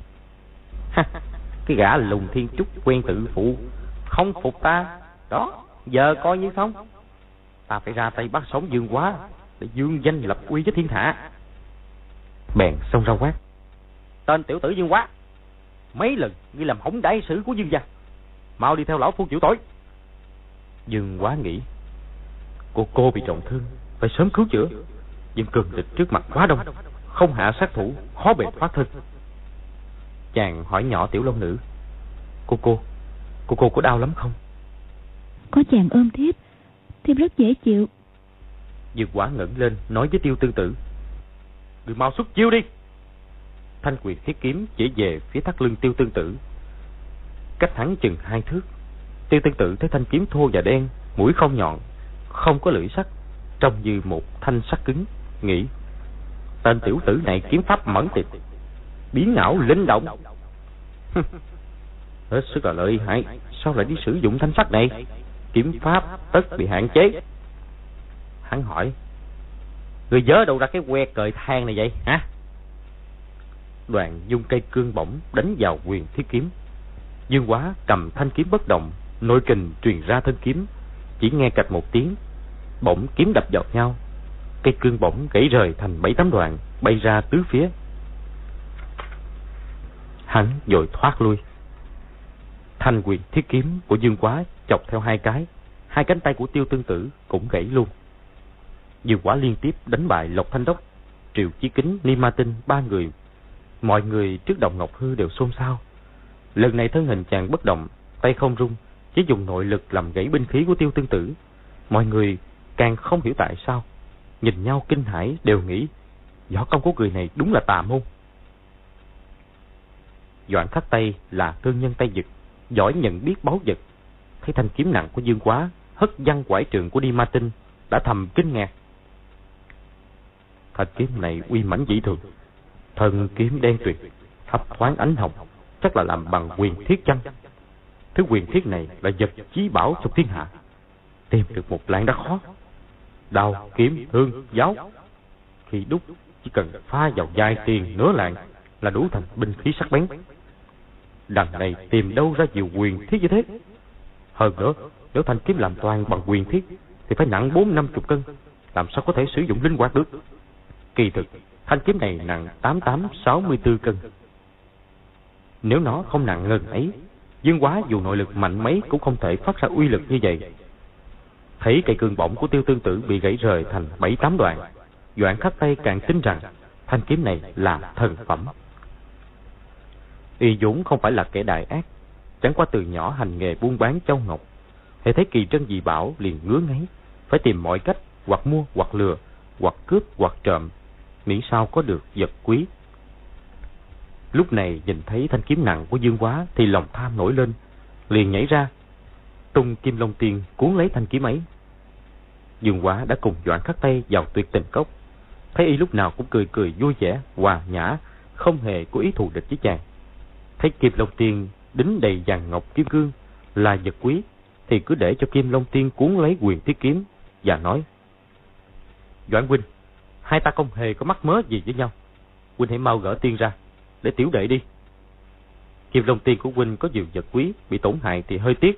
cái gã lùng thiên trúc quen tự phụ, không phục ta, đó giờ coi như xong. Ta phải ra tay bắt sống Dương Quá để dương danh lập uy với thiên hạ. Bèn xông ra quát: "Tên tiểu tử Dương Quá, mấy lần ngươi làm hỏng đại sự của Dương gia, mau đi theo lão phu chịu tội." Dương Quá nghĩ: Cô cô bị trọng thương, phải sớm cứu chữa, nhưng cường địch trước mặt quá đông, không hạ sát thủ khó bề thoát thân. Chàng hỏi nhỏ Tiểu Long Nữ: Cô cô, cô cô có đau lắm không? Có chàng ôm thiếp, thiếp rất dễ chịu. Dương Quá ngẩng lên nói với Tiêu Tương Tử: Người mau xuất chiêu đi. Thanh quyền thiết kiếm chỉ về phía thắt lưng Tiêu Tương Tử, cách hắn chừng hai thước. Tiêu Tương Tử thấy thanh kiếm thô và đen, mũi không nhọn, không có lưỡi sắc, trông như một thanh sắt cứng, nghĩ: tên tiểu tử này kiếm pháp mẫn tiệp, biến ảo linh động, hết sức là lợi hại, sao lại đi sử dụng thanh sắt này? Kiếm pháp tất bị hạn chế. Hắn hỏi: Người vớ đâu ra cái que cời than này vậy hả? Đoàn dung cây cương bổng đánh vào quyền thiết kiếm. Dương Quá cầm thanh kiếm bất động, nội kình truyền ra thân kiếm, chỉ nghe cạch một tiếng, bổng kiếm đập vào nhau, cây cương bổng gãy rời thành bảy tám đoạn, bay ra tứ phía. Hắn vội thoát lui. Thanh quyền thiết kiếm của Dương Quá chọc theo hai cái, hai cánh tay của Tiêu Tương Tử cũng gãy luôn. Dương Quá liên tiếp đánh bại Lộc Thanh Đốc, Triệu Chí Kính, Ni Ma Tinh ba người. Mọi người trước Đồng Ngọc Hư đều xôn xao. Lần này thân hình chàng bất động, tay không rung, chỉ dùng nội lực làm gãy binh khí của Tiêu Tương Tử. Mọi người càng không hiểu tại sao, nhìn nhau kinh hãi, đều nghĩ võ công của người này đúng là tà môn. Doãn Khắc Tây là thương nhân Tây Dực, giỏi nhận biết báu vật, thấy thanh kiếm nặng của Dương Quá hất văng quải trượng của Đi Ma Tinh, đã thầm kinh ngạc. Thanh kiếm này uy mãnh dị thường, thân kiếm đen tuyệt, thấp thoáng ánh hồng, chắc là làm bằng huyền thiết chăng? Thứ huyền thiết này là vật chí bảo trong thiên hạ, tìm được một lạng đã khó. Đao, kiếm, thương, giáo, khi đúc chỉ cần pha vào vài tiền nửa lạng là đủ thành binh khí sắc bén. Đằng này tìm đâu ra nhiều huyền thiết như thế? Hơn nữa, nếu thanh kiếm làm toàn bằng huyền thiết thì phải nặng bốn năm chục cân, làm sao có thể sử dụng linh hoạt được? Kỳ thực, thanh kiếm này nặng tám tám sáu mươi tư cân. Nếu nó không nặng ngần ấy, Dương Quá dù nội lực mạnh mấy cũng không thể phát ra uy lực như vậy. Thấy cây cương bổng của Tiêu Tương Tử bị gãy rời thành bảy tám đoạn, Doãn Khắc Tây càng tin rằng thanh kiếm này là thần phẩm. Y vốn không phải là kẻ đại ác, chẳng qua từ nhỏ hành nghề buôn bán châu ngọc, hễ thấy kỳ trân dị bảo liền ngứa ngáy, phải tìm mọi cách hoặc mua hoặc lừa, hoặc cướp hoặc trộm, miễn sao có được vật quý. Lúc này nhìn thấy thanh kiếm nặng của Dương Quá thì lòng tham nổi lên, liền nhảy ra tung Kim Long Tiên cuốn lấy thanh kiếm ấy. Dương Quá đã cùng Doãn Khắc Tây vào Tuyệt Tình Cốc, thấy y lúc nào cũng cười cười vui vẻ, hòa nhã, không hề có ý thù địch với chàng. Thấy Kim Long Tiên đính đầy vàng ngọc kim cương là vật quý, thì cứ để cho Kim Long Tiên cuốn lấy huyền thiết kiếm và nói: Doãn huynh, hai ta không hề có mắc mớ gì với nhau, huynh hãy mau gỡ tiên ra để tiểu đệ đi. Kim Long Tiên của huynh có nhiều vật quý bị tổn hại thì hơi tiếc.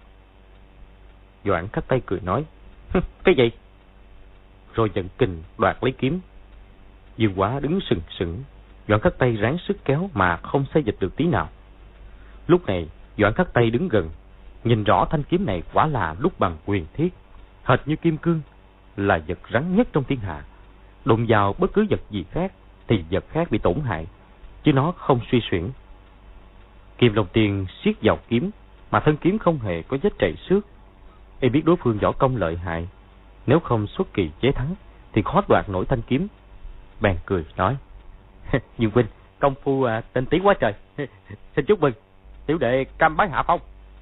Doãn Khắc Tây cười nói: Cái gì? Rồi giận kình đoạt lấy kiếm. Dương Quá đứng sừng sững, Doãn Khắc Tây ráng sức kéo mà không xê dịch được tí nào. Lúc này Doãn Khắc Tây đứng gần, nhìn rõ thanh kiếm này quả là đúc bằng huyền thiết, hệt như kim cương, là vật rắn nhất trong thiên hạ. Đụng vào bất cứ vật gì khác thì vật khác bị tổn hại, chứ nó không suy xuyển. Kim Long Tiên siết vào kiếm, mà thân kiếm không hề có vết trầy xước. Y biết đối phương võ công lợi hại, nếu không xuất kỳ chế thắng thì khó đoạt nổi thanh kiếm. Bèn cười nói: Dương huynh công phu à, tinh tiến quá trời. Xin chúc mừng, tiểu đệ cam bái hạ phong.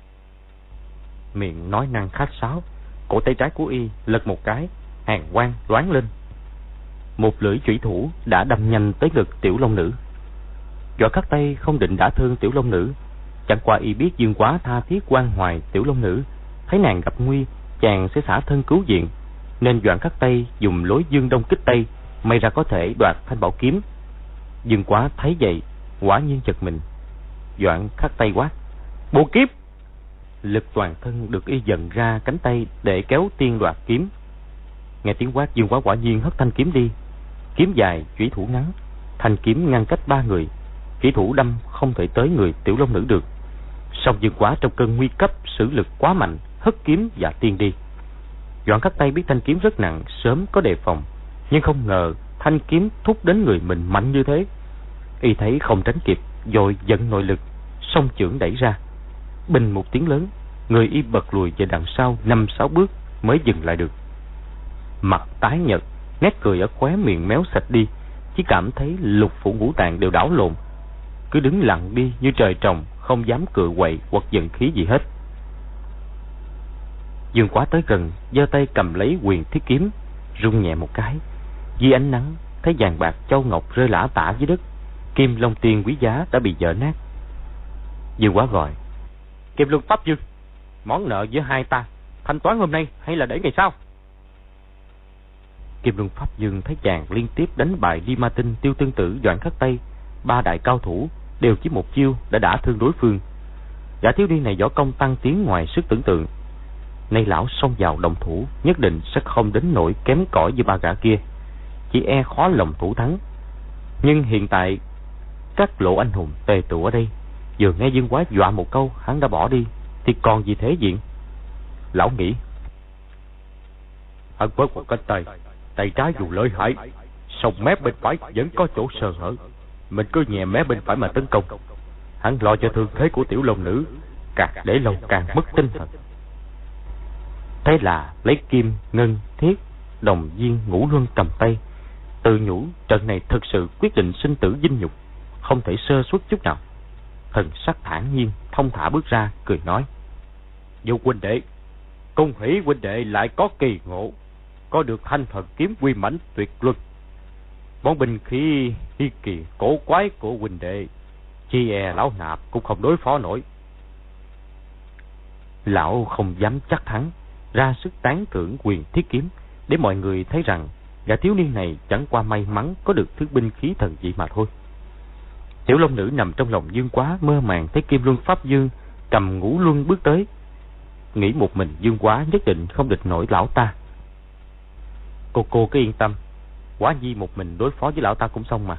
Miệng nói năng khách sáo, cổ tay trái của y lật một cái, hàn quang loáng lên, một lưỡi chủy thủ đã đâm nhanh tới ngực Tiểu Long Nữ. Doãn Khắc Tây không định đả thương Tiểu Long Nữ, chẳng qua y biết Dương Quá tha thiết quan hoài Tiểu Long Nữ, thấy nàng gặp nguy chàng sẽ xả thân cứu viện, nên Doãn Khắc Tây dùng lối dương đông kích tây, may ra có thể đoạt thanh bảo kiếm. Dương Quá thấy vậy quả nhiên giật mình. Doãn Khắc Tây quát: Bộ kiếp! Lực toàn thân được y dần ra cánh tay để kéo tiên đoạt kiếm. Nghe tiếng quát, Dương Quá quả nhiên hất thanh kiếm đi. Kiếm dài, chủy thủ ngắn, thanh kiếm ngăn cách ba người, chủy thủ đâm không thể tới người Tiểu Long Nữ được. Song Dương Quá trong cơn nguy cấp sử lực quá mạnh, hất kiếm và tiên đi. Doãn Khắc Tây biết thanh kiếm rất nặng, sớm có đề phòng, nhưng không ngờ thanh kiếm thúc đến người mình mạnh như thế. Y thấy không tránh kịp, vội dẫn nội lực, song chưởng đẩy ra. Bình một tiếng lớn, người y bật lùi về đằng sau năm sáu bước mới dừng lại được. Mặt tái nhợt, nét cười ở khóe miệng méo sạch đi, chỉ cảm thấy lục phủ ngũ tạng đều đảo lộn, cứ đứng lặng đi như trời trồng, không dám cựa quậy hoặc giận khí gì hết. Dương Quá tới gần, giơ tay cầm lấy huyền thiết kiếm, rung nhẹ một cái, dưới ánh nắng thấy vàng bạc châu ngọc rơi lả tả dưới đất, Kim Long Tiên quý giá đã bị vỡ nát. Dương Quá gọi: Kim Luân Pháp Dương, món nợ giữa hai ta thanh toán hôm nay hay là để ngày sau? Kim Luân Pháp Dương thấy chàng liên tiếp đánh bại Đi Ma Tinh, Tiêu Tương Tử, Doãn Khắc Tây, ba đại cao thủ đều chỉ một chiêu đã đả thương đối phương. Gã thiếu niên này võ công tăng tiến ngoài sức tưởng tượng, nay lão xông vào đồng thủ nhất định sẽ không đến nỗi kém cỏi như ba gã kia, chỉ e khó lòng thủ thắng. Nhưng hiện tại các lộ anh hùng tề tụ ở đây, vừa nghe Dương Quá dọa một câu hắn đã bỏ đi, thì còn gì thế diện. Lão nghĩ: hắn bớt một cánh tay, tay trái dù lợi hại, song mép bên phải vẫn có chỗ sơ hở, mình cứ nhẹ mép bên phải mà tấn công, hắn lo cho thương thế của Tiểu Long Nữ, càng để lâu càng mất tinh thần. Thế là lấy kim, ngân, thiết, đồng viên, ngũ luân cầm tay, tự nhủ trận này thực sự quyết định sinh tử dinh nhục, không thể sơ suất chút nào. Thần sắc thản nhiên, thông thả bước ra, cười nói: Vô huynh đệ, Cung Hỷ huynh đệ lại có kỳ ngộ, có được thanh thần kiếm quy mãnh tuyệt luân. Món binh khí hi kỳ cổ quái của huynh đệ, chi e lão nạp cũng không đối phó nổi. Lão không dám chắc thắng, ra sức tán thưởng Quyền Thiết Kiếm, để mọi người thấy rằng gã thiếu niên này chẳng qua may mắn có được thứ binh khí thần dị mà thôi. Tiểu Long Nữ nằm trong lòng Dương Quá, mơ màng thấy Kim Luân Pháp Dương cầm Ngũ Luân bước tới, nghĩ một mình Dương Quá nhất định không địch nổi lão ta. Cô cô cứ yên tâm, Quá Nhi một mình đối phó với lão ta cũng xong mà.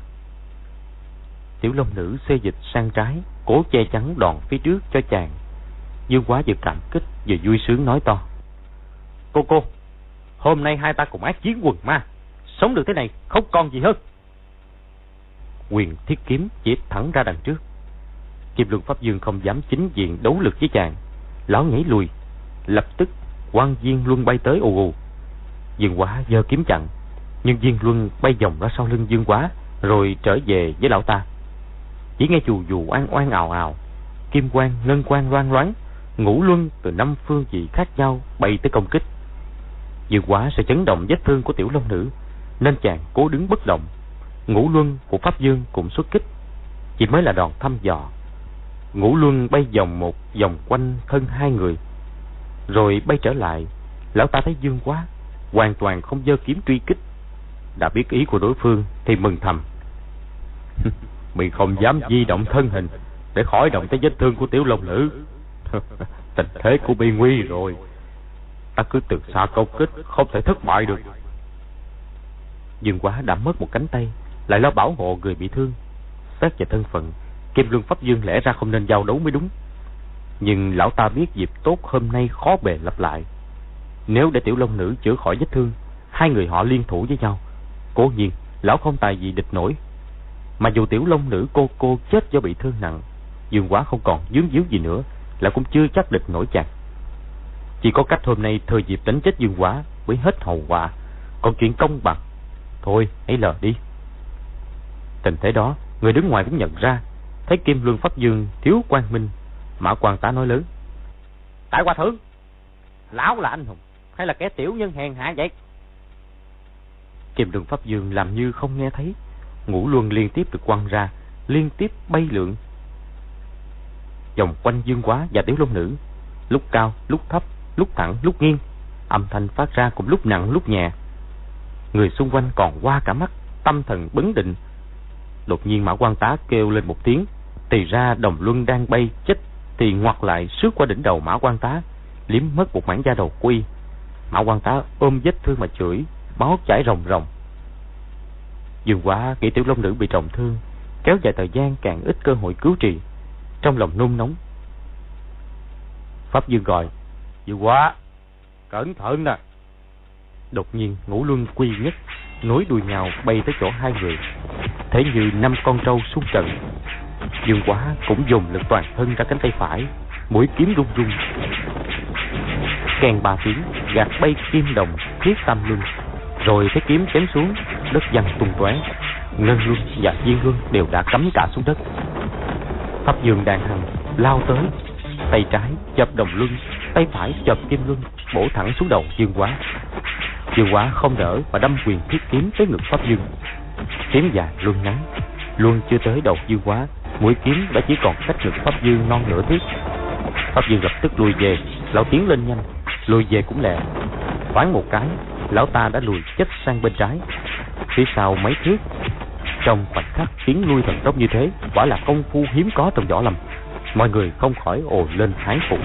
Tiểu Long Nữ xê dịch sang trái, cố che chắn đòn phía trước cho chàng. Dương Quá vừa cảm kích vừa vui sướng nói to: Cô cô, hôm nay hai ta cùng ác chiến quần ma, sống được thế này không còn gì hơn. Quyền Thiết Kiếm chỉ thẳng ra đằng trước. Kim Luân Pháp Dương không dám chính diện đấu lực với chàng, lão nhảy lùi, lập tức quang diên luân bay tới ù ù. Dương Quá giơ kiếm chặn, nhưng diên luân bay vòng ra sau lưng Dương Quá rồi trở về với lão ta. Chỉ nghe chù dù oan oan ào ào, kim quang ngân quang loang loáng, ngũ luân từ năm phương vị khác nhau bay tới công kích. Dương Quá sẽ chấn động vết thương của Tiểu Long Nữ, nên chàng cố đứng bất động. Ngũ luân của Pháp Dương cũng xuất kích, chỉ mới là đòn thăm dò. Ngũ luân bay vòng một vòng quanh thân hai người, rồi bay trở lại. Lão ta thấy Dương Quá hoàn toàn không giơ kiếm truy kích, đã biết ý của đối phương thì mừng thầm: Mình không dám di động thân hình để khỏi động tới vết thương của Tiểu Long Nữ. Tình thế của bi nguy rồi, ta cứ từ xa công kích không thể thất bại được. Dương Quá đã mất một cánh tay, lại lo bảo hộ người bị thương. Xét về thân phận, Kim Luân Pháp Dương lẽ ra không nên giao đấu mới đúng, nhưng lão ta biết dịp tốt hôm nay khó bề lặp lại. Nếu để Tiểu Long Nữ chữa khỏi vết thương, hai người họ liên thủ với nhau, cố nhiên lão không tài gì địch nổi. Mà dù Tiểu Long Nữ cô cô chết do bị thương nặng, Dương Quá không còn dướng díu gì nữa, lão cũng chưa chắc địch nổi chàng. Chỉ có cách hôm nay thời dịp đánh chết Dương Quá mới hết hậu quả, còn chuyện công bằng thôi hãy lờ đi. Tình thế đó người đứng ngoài cũng nhận ra. Thấy Kim Luân Pháp Dương thiếu quang minh, Mã Quan Tá nói lớn: Đại Hòa Thượng, lão là anh hùng hay là kẻ tiểu nhân hèn hạ vậy? Kim Luân Pháp Dương làm như không nghe thấy. Ngũ luân liên tiếp được quăng ra, liên tiếp bay lượn vòng quanh Dương Quá và Tiểu Long Nữ, lúc cao lúc thấp, lúc thẳng lúc nghiêng, âm thanh phát ra cũng lúc nặng lúc nhẹ. Người xung quanh còn qua cả mắt, tâm thần bấn định. Đột nhiên Mã Quan Tá kêu lên một tiếng, thì ra đồng luân đang bay chết thì ngoặt lại sướt qua đỉnh đầu Mã Quan Tá, liếm mất một mảng da đầu quy. Mã Quan Tá ôm vết thương mà chửi, máu chảy ròng ròng. Dương Quá nghĩ Tiểu Long Nữ bị trọng thương, kéo dài thời gian càng ít cơ hội cứu trị, trong lòng nôn nóng. Pháp Dương gọi: Dương Quá, cẩn thận nè. Đột nhiên Ngũ Luân quy nhất, nối đuôi nhau bay tới chỗ hai người, thế như năm con trâu xung trận. Dương Quá cũng dùng lực toàn thân ra cánh tay phải, mũi kiếm rung rung. Kèn ba tiếng, gạt bay kim đồng thiết tam luân, rồi thấy kiếm chém xuống, đất văng tung tóe. Ngân luân và diên luân đều đã cắm cả xuống đất. Pháp Dương đàn hằng lao tới, tay trái chập đồng luân, tay phải chập kim luân, bổ thẳng xuống đầu Dương Quá. Dương Quá không đỡ và đâm quyền thiết kiếm tới ngực Pháp Dương. Kiếm dài luân ngắn, luân chưa tới đầu Dương Quá, mũi kiếm đã chỉ còn cách ngực Pháp Dương non nửa thước. Pháp Dương lập tức lùi về, lão tiến lên nhanh, lùi về cũng lẹ. Thoáng một cái, lão ta đã lùi chết sang bên trái, phía sau mấy thước. Trong khoảnh khắc tiến lui thần tốc như thế, quả là công phu hiếm có trong võ lâm. Mọi người không khỏi ồ lên thán phục.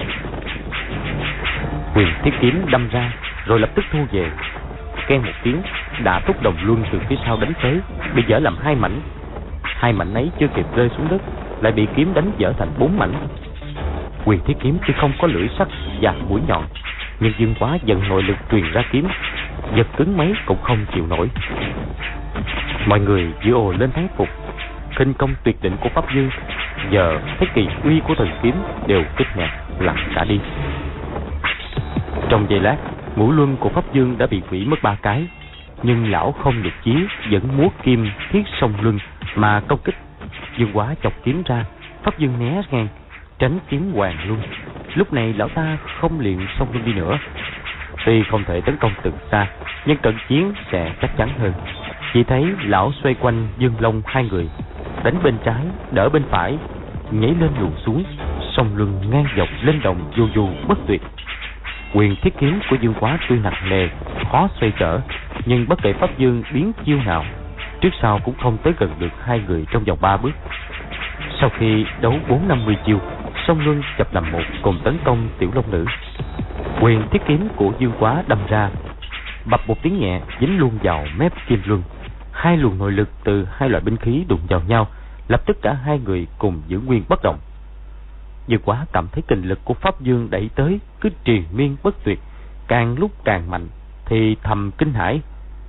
Quyền thiết kiếm đâm ra rồi lập tức thu về. Keng một tiếng, đã thúc đồng luân từ phía sau đánh tới, bị vỡ làm hai mảnh. Hai mảnh ấy chưa kịp rơi xuống đất, lại bị kiếm đánh vỡ thành bốn mảnh. Quyền thiết kiếm tuy không có lưỡi sắc và mũi nhọn, nhưng Dương Quá dần nội lực truyền ra kiếm, vật cứng mấy cũng không chịu nổi. Mọi người vừa ồ lên thán phục. Khinh công tuyệt đỉnh của Pháp Dương giờ thấy kỳ uy của thần kiếm đều kích ngạc lặng cả đi. Trong giây lát, ngũ luân của Pháp Dương đã bị hủy mất ba cái, nhưng lão không được chí, vẫn múa kim thiết sông luân mà công kích. Dương Quá chọc kiếm ra, Pháp Dương né ngang, tránh kiếm hoàng luân, Lúc này lão ta không liền xông lên đi nữa. Tuy không thể tấn công từ xa, nhưng cận chiến sẽ chắc chắn hơn. Chỉ thấy lão xoay quanh Dương Long hai người, đánh bên trái, đỡ bên phải, nhảy lên luồn xuống, song luân ngang dọc lên đồng du du bất tuyệt. Quyền thiết kiếm của Dương Quá tuy nặng nề, khó xoay trở, nhưng bất kể Pháp Dương biến chiêu nào, trước sau cũng không tới gần được hai người trong vòng ba bước. Sau khi đấu bốn năm mươi chiêu, song luân chập làm một cùng tấn công Tiểu Long Nữ. Quyền thiết kiếm của Dương Quá đâm ra, bập một tiếng nhẹ dính luôn vào mép kim luân. Hai luồng nội lực từ hai loại binh khí đụng vào nhau, lập tức cả hai người cùng giữ nguyên bất động. Dương Quá cảm thấy kình lực của Pháp Dương đẩy tới cứ triền miên bất tuyệt, càng lúc càng mạnh, thì thầm kinh hãi.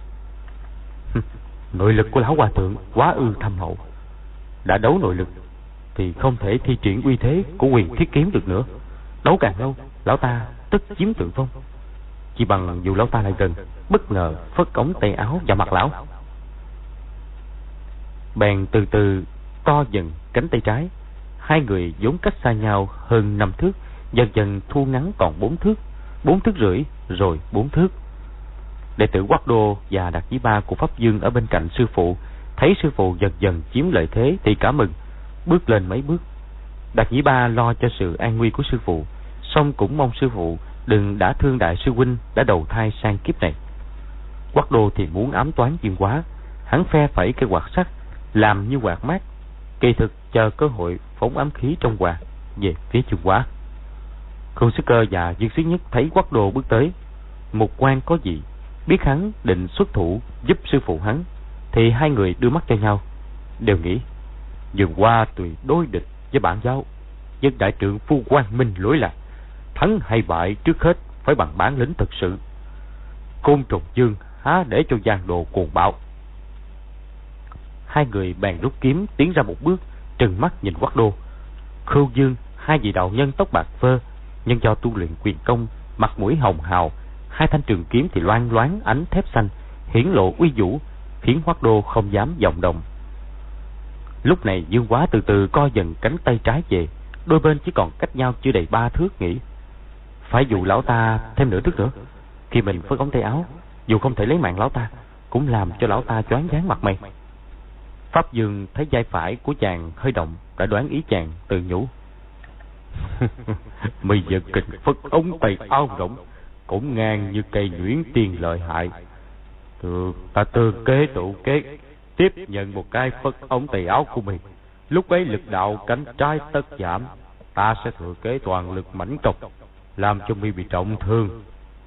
Nội lực của lão hòa thượng quá ư thâm hậu. Đã đấu nội lực thì không thể thi triển uy thế của quyền thiết kiếm được nữa. Đấu càng lâu, lão ta tất chiếm thượng phong. Chỉ bằng dù lão ta lại gần, bất ngờ phất ống tay áo vào mặt lão. Bèn từ từ co dần cánh tay trái. Hai người vốn cách xa nhau hơn năm thước, dần dần thu ngắn còn bốn thước, bốn thước rưỡi, rồi bốn thước. Đệ tử Quát Đô và Đạt Nhĩ Ba của Pháp Dương ở bên cạnh sư phụ thấy sư phụ dần dần chiếm lợi thế thì cả mừng, bước lên mấy bước. Đạt Nhĩ Ba lo cho sự an nguy của sư phụ, song cũng mong sư phụ đừng đã thương đại sư huynh đã đầu thai sang kiếp này. Quát Đô thì muốn ám toán Dương Quá, hắn phe phẩy cây quạt sắt làm như quạt mát, kỳ thực chờ cơ hội phóng ám khí trong quạt về phía Dương Quá. Khương Sức Cơ và Dương Xuyến Nhất thấy Quát Đô bước tới, một quan có gì biết hắn định xuất thủ giúp sư phụ hắn, thì hai người đưa mắt cho nhau, đều nghĩ Dương Quá tùy đối địch với bản giáo, dân đại trưởng phu quang minh lỗi lạc, thắng hay bại trước hết phải bằng bản lĩnh thực sự. Côn Trùng Dương há để cho giang đồ cuồng bạo. Hai người bèn rút kiếm tiến ra một bước, trừng mắt nhìn Quát Đô. Khưu Dương, hai vị đạo nhân tóc bạc phơ, nhưng do tu luyện quyền công, mặt mũi hồng hào, hai thanh trường kiếm thì loang loáng ánh thép xanh, hiển lộ uy vũ, khiến Quát Đô không dám vọng động. Lúc này Dương Quá từ từ co dần cánh tay trái về, đôi bên chỉ còn cách nhau chưa đầy ba thước, nghĩ phải dụ lão ta thêm nửa thước nữa. Khi mình phất ống tay áo, dù không thể lấy mạng lão ta, cũng làm cho lão ta choáng váng mặt mày. Pháp Dương thấy vai phải của chàng hơi động, đã đoán ý chàng, tự nhủ. Bây giờ kịch phất ống tay áo rộng, cũng ngang như cây nhuyễn tiên lợi hại. Từ ta tư kế tụ kế, tiếp nhận một cái phất ống tay áo của mình. Lúc ấy lực đạo cánh trái tất giảm, ta sẽ thừa kế toàn lực mãnh công, làm cho mi bị trọng thương.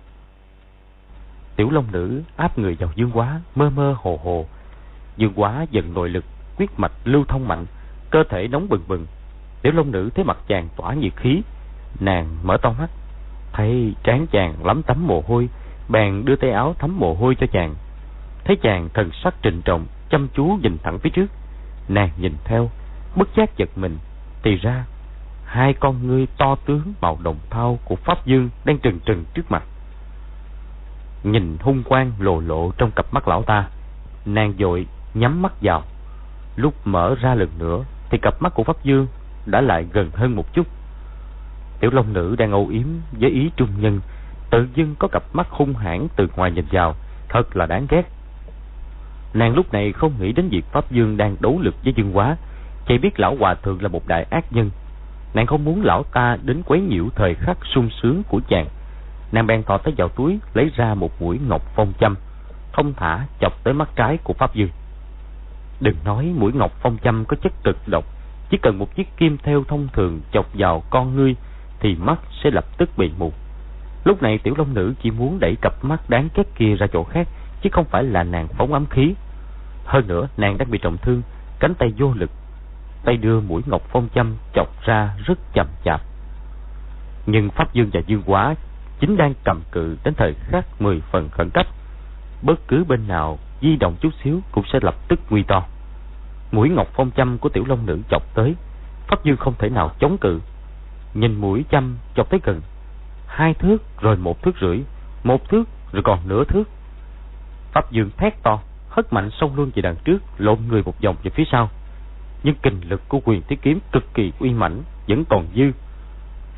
Tiểu Long Nữ áp người vào Dương Quá, mơ mơ hồ hồ. Dương Quá dần nội lực, quyết mạch lưu thông mạnh, cơ thể nóng bừng bừng. Tiểu Long Nữ thấy mặt chàng tỏa nhiệt khí, nàng mở to mắt, thấy trán chàng lấm tấm mồ hôi, bèn đưa tay áo thấm mồ hôi cho chàng. Thấy chàng thần sắc trịnh trọng, chăm chú nhìn thẳng phía trước, nàng nhìn theo, bất giác giật mình. Thì ra hai con ngươi to tướng màu đồng thau của Pháp Dương đang trừng trừng trước mặt, nhìn hung quang lồ lộ trong cặp mắt lão ta. Nàng vội nhắm mắt vào, lúc mở ra lần nữa thì cặp mắt của Pháp Dương đã lại gần hơn một chút. Tiểu Long Nữ đang âu yếm với ý trung nhân, tự dưng có cặp mắt hung hãn từ ngoài nhìn vào, thật là đáng ghét. Nàng lúc này không nghĩ đến việc Pháp Dương đang đấu lực với Dương Quá, chỉ biết lão hòa thượng là một đại ác nhân. Nàng không muốn lão ta đến quấy nhiễu thời khắc sung sướng của chàng. Nàng bèn thò tay vào túi, lấy ra một mũi ngọc phong châm, thông thả chọc tới mắt trái của Pháp Dương. Đừng nói mũi ngọc phong châm có chất cực độc, chỉ cần một chiếc kim thêu thông thường chọc vào con ngươi thì mắt sẽ lập tức bị mù. Lúc này Tiểu Long Nữ chỉ muốn đẩy cặp mắt đáng ghét kia ra chỗ khác, chứ không phải là nàng phóng ám khí. Hơn nữa nàng đang bị trọng thương, cánh tay vô lực, tay đưa mũi ngọc phong châm chọc ra rất chậm chạp. Nhưng Pháp Dương và Dương Quá chính đang cầm cự đến thời khắc mười phần khẩn cấp, bất cứ bên nào di động chút xíu cũng sẽ lập tức nguy to. Mũi ngọc phong châm của Tiểu Long Nữ chọc tới, Pháp Dương không thể nào chống cự. Nhìn mũi châm chọc tới gần hai thước, rồi một thước rưỡi, một thước, rồi còn nửa thước. Pháp Dương thét to, hất mạnh xông luôn về đằng trước, lộn người một vòng về phía sau. Nhưng kình lực của quyền thiết kiếm cực kỳ uy mãnh vẫn còn dư.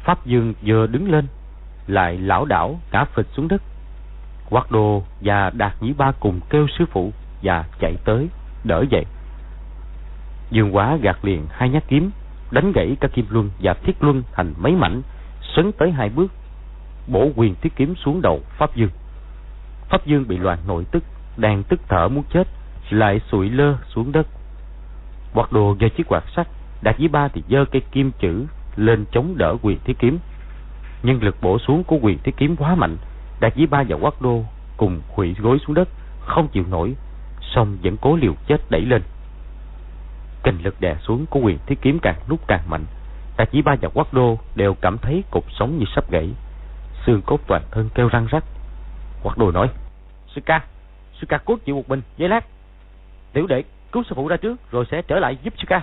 Pháp Dương vừa đứng lên lại lảo đảo ngã phịch xuống đất. Quát Đô và Đạt Nhĩ Ba cùng kêu sư phụ và chạy tới đỡ dậy. Dương Quá gạt liền hai nhát kiếm, đánh gãy cả kim luân và thiết luân thành mấy mảnh, sấn tới hai bước, bổ quyền thiết kiếm xuống đầu Pháp Dương. Pháp Dương bị loạn nội tức, đang tức thở muốn chết, lại sụi lơ xuống đất. Quát Đô giơ chiếc quạt sắt, Đạt Nhĩ Ba thì giơ cây kim chữ lên chống đỡ quyền thiết kiếm. Nhưng lực bổ xuống của quyền thiết kiếm quá mạnh, Đạt Nhĩ Ba và Quát Đô cùng khuỵu gối xuống đất, không chịu nổi, song vẫn cố liều chết đẩy lên. Kình lực đè xuống của quyền thiết kiếm càng lúc càng mạnh. Đạt Nhĩ Ba và Quát Đô đều cảm thấy cột sống như sắp gãy, xương cốt toàn thân kêu răng rắc. Quát Đô nói: Sư ca, sư ca cốt chịu một mình giây lát, tiểu đệ cứu sư phụ ra trước rồi sẽ trở lại giúp sư ca.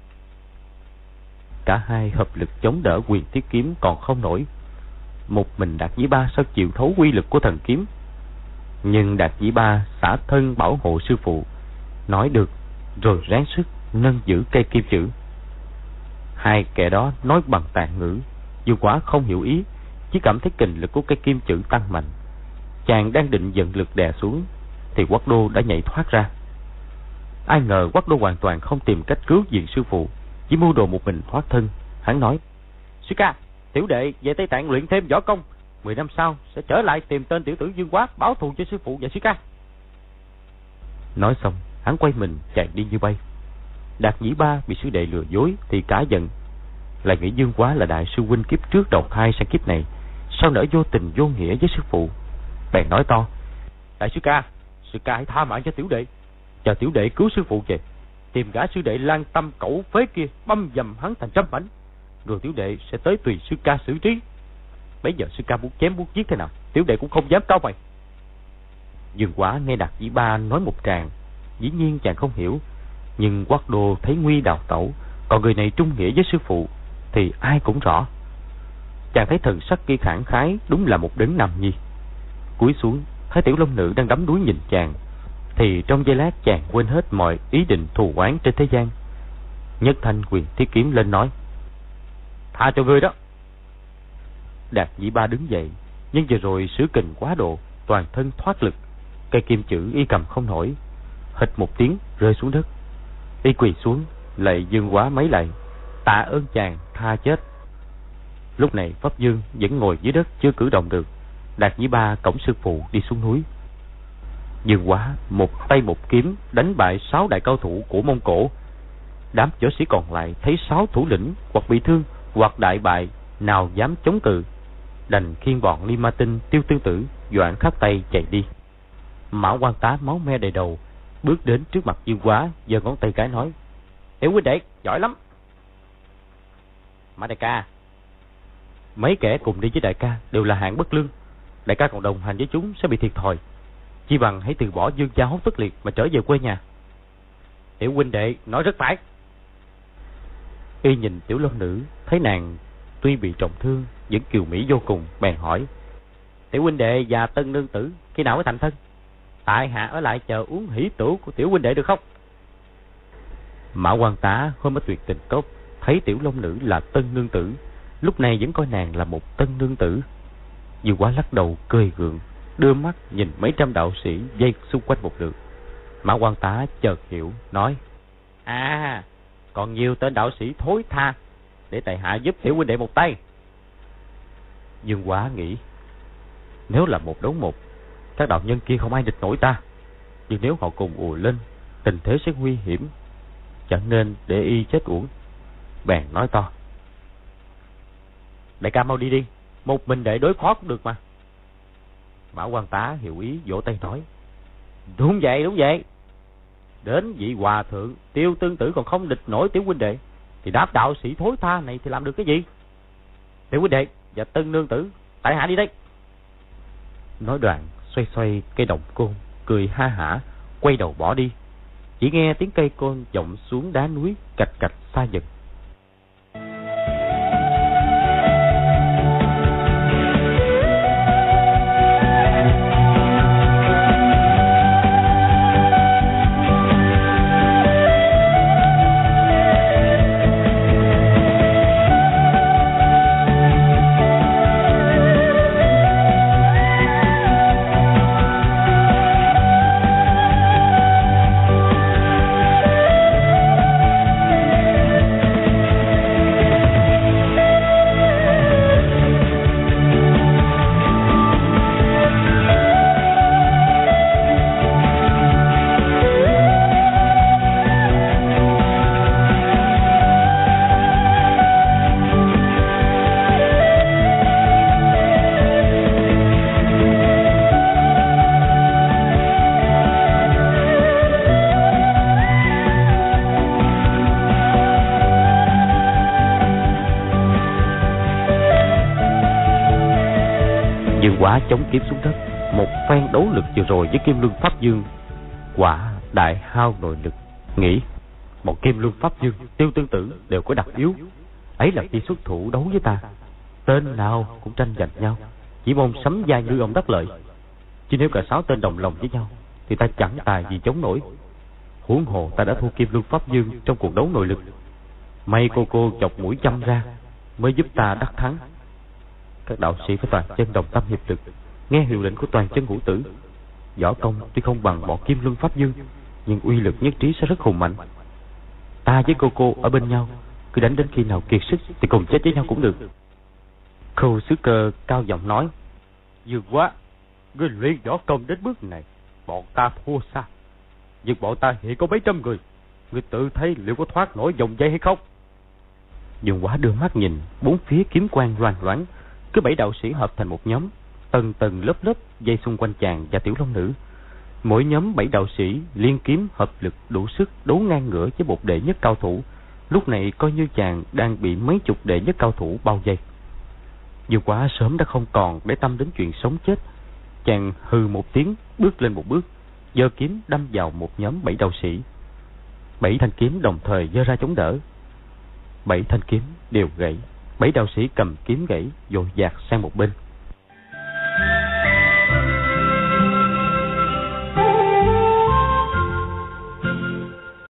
Cả hai hợp lực chống đỡ quyền thiết kiếm còn không nổi. Một mình Đạt Nhĩ Ba sao chịu thấu quy lực của thần kiếm. Nhưng Đạt Nhĩ Ba xả thân bảo hộ sư phụ, nói được rồi ráng sức nâng giữ cây kim chữ. Hai kẻ đó nói bằng tàn ngữ, Dương Quá không hiểu ý, chỉ cảm thấy kình lực của cây kim chữ tăng mạnh. Chàng đang định dẫn lực đè xuống thì Quát Đô đã nhảy thoát ra. Ai ngờ Quát Đô hoàn toàn không tìm cách cứu viện sư phụ, chỉ mưu đồ một mình thoát thân. Hắn nói: Sư ca, tiểu đệ về Tây Tạng luyện thêm võ công, mười năm sau sẽ trở lại tìm tên tiểu tử Dương Quá báo thù cho sư phụ và sư ca. Nói xong, hắn quay mình chạy đi như bay. Đạt Nhĩ Ba bị sư đệ lừa dối thì cả giận, lại nghĩ Dương Quá là đại sư huynh kiếp trước đầu thai sang kiếp này, sao nỡ vô tình vô nghĩa với sư phụ. Bèn nói to: Đại sư ca, sư ca hãy tha mạng cho tiểu đệ, chờ tiểu đệ cứu sư phụ về, tìm gã sư đệ lang tâm cẩu phế kia, băm dầm hắn thành trăm mảnh, rồi tiểu đệ sẽ tới tùy sư ca xử trí. Bây giờ sư ca muốn chém muốn giết thế nào, tiểu đệ cũng không dám cau mày. Dương Quá nghe Đạt Nhĩ Ba nói một tràng, dĩ nhiên chàng không hiểu, nhưng Quát Đô thấy nguy đào tẩu, còn người này trung nghĩa với sư phụ thì ai cũng rõ. Chàng thấy thần sắc kia khẳng khái, đúng là một đấng nằm nhi. Cúi xuống thấy Tiểu Long Nữ đang đắm đuối nhìn chàng, thì trong giây lát chàng quên hết mọi ý định thù oán trên thế gian. Nhất thanh quyền thiết kiếm lên nói: Tha cho ngươi đó. Đạt Nhĩ Ba đứng dậy, nhưng vừa rồi sử kình quá độ, toàn thân thoát lực, cây kim chữ y cầm không nổi, hịch một tiếng rơi xuống đất. Y quỳ xuống lạy Dương Quá mấy lạy, tạ ơn chàng tha chết. Lúc này Pháp Dương vẫn ngồi dưới đất chưa cử động được. Đạt Nhĩ Ba cõng sư phụ đi xuống núi. Dương Quá một tay một kiếm đánh bại sáu đại cao thủ của Mông Cổ. Đám võ sĩ còn lại thấy sáu thủ lĩnh hoặc bị thương hoặc đại bại, nào dám chống cự, đành khiêng bọn Ly Ma Tinh, Tiêu Tương Tử, Doãn Khắc Tây chạy đi. Mã Quan Tá máu me đầy đầu bước đến trước mặt Dương Quá, giơ ngón tay cái nói: Tiểu huynh đệ giỏi lắm. Mã đại ca, mấy kẻ cùng đi với đại ca đều là hạng bất lương, đại ca còn đồng hành với chúng sẽ bị thiệt thòi, chi bằng hãy từ bỏ Dương gia hốt tất liệt mà trở về quê nhà. Tiểu huynh đệ nói rất phải. Y nhìn Tiểu Long Nữ, thấy nàng tuy bị trọng thương vẫn kiều mỹ vô cùng, bèn hỏi: Tiểu huynh đệ và tân nương tử khi nào mới thành thân? Tại hạ ở lại chờ uống hỷ tửu của tiểu huynh đệ được không? Mã Quan Tá hôm ở Tuyệt Tình Cốc thấy Tiểu Long Nữ là tân nương tử, lúc này vẫn coi nàng là một tân nương tử. Dương Quá lắc đầu cười gượng, đưa mắt nhìn mấy trăm đạo sĩ dây xung quanh một lượt. Mã Quan Tá chợt hiểu, nói: À, còn nhiều tên đạo sĩ thối tha, để tại hạ giúp tiểu huynh đệ một tay. Dương Quá nghĩ, nếu là một đấu một, các đạo nhân kia không ai địch nổi ta, nhưng nếu họ cùng ùa lên, tình thế sẽ nguy hiểm, chẳng nên để y chết uổng. Bèn nói to: Đại ca mau đi đi, một mình để đối phó cũng được mà. Mã Quan Tá hiểu ý, vỗ tay nói: Đúng vậy, đúng vậy. Đến vị hòa thượng Tiêu Tương Tử còn không địch nổi tiểu huynh đệ, thì đáp đạo sĩ thối tha này thì làm được cái gì? Tiểu huynh đệ và tân nương tử, tại hạ đi đây. Nói đoạn xoay xoay cây đồng côn, cười ha hả, quay đầu bỏ đi. Chỉ nghe tiếng cây côn vọng xuống đá núi cạch cạch xa dần. chống kiếm xuống đất. Một phen đấu lực vừa rồi với Kim Luân Pháp Dương quả đại hao nội lực. Nghĩ một Kim Luân Pháp Dương, Tiêu Tương Tử đều có đặc yếu, ấy là khi xuất thủ đấu với ta, tên nào cũng tranh giành nhau, chỉ mong sắm vai ngư ông đắc lợi. Chứ nếu cả sáu tên đồng lòng với nhau thì ta chẳng tài gì chống nổi. Huống hồ ta đã thua Kim Luân Pháp Dương trong cuộc đấu nội lực, may cô cô chọc mũi châm ra mới giúp ta đắc thắng. Các đạo sĩ phải toàn chân đồng tâm hiệp lực, nghe hiệu lệnh của toàn chân ngũ tử. Võ công tuy không bằng bọn Kim Luân Pháp Dương, nhưng uy lực nhất trí sẽ rất hùng mạnh. Ta với cô cô ở bên nhau, cứ đánh đến khi nào kiệt sức thì cùng chết với nhau cũng được. Khâu Sứ Cơ cao giọng nói: Dương Quá, ngươi luyện võ công đến bước này, bọn ta thua xa. Nhưng bọn ta hiện có mấy trăm người, ngươi tự thấy liệu có thoát nổi vòng dây hay không? Dương Quá đưa mắt nhìn bốn phía, kiếm quang loang loáng, cứ bảy đạo sĩ hợp thành một nhóm, tầng tầng lớp lớp dây xung quanh chàng và Tiểu Long Nữ. Mỗi nhóm bảy đạo sĩ liên kiếm hợp lực đủ sức đấu ngang ngửa với một đệ nhất cao thủ. Lúc này coi như chàng đang bị mấy chục đệ nhất cao thủ bao vây. Dương Quá sớm đã không còn để tâm đến chuyện sống chết. Chàng hừ một tiếng, bước lên một bước, giơ kiếm đâm vào một nhóm bảy đạo sĩ. Bảy thanh kiếm đồng thời giơ ra chống đỡ. Bảy thanh kiếm đều gãy. Bảy đạo sĩ cầm kiếm gãy vội dạt sang một bên.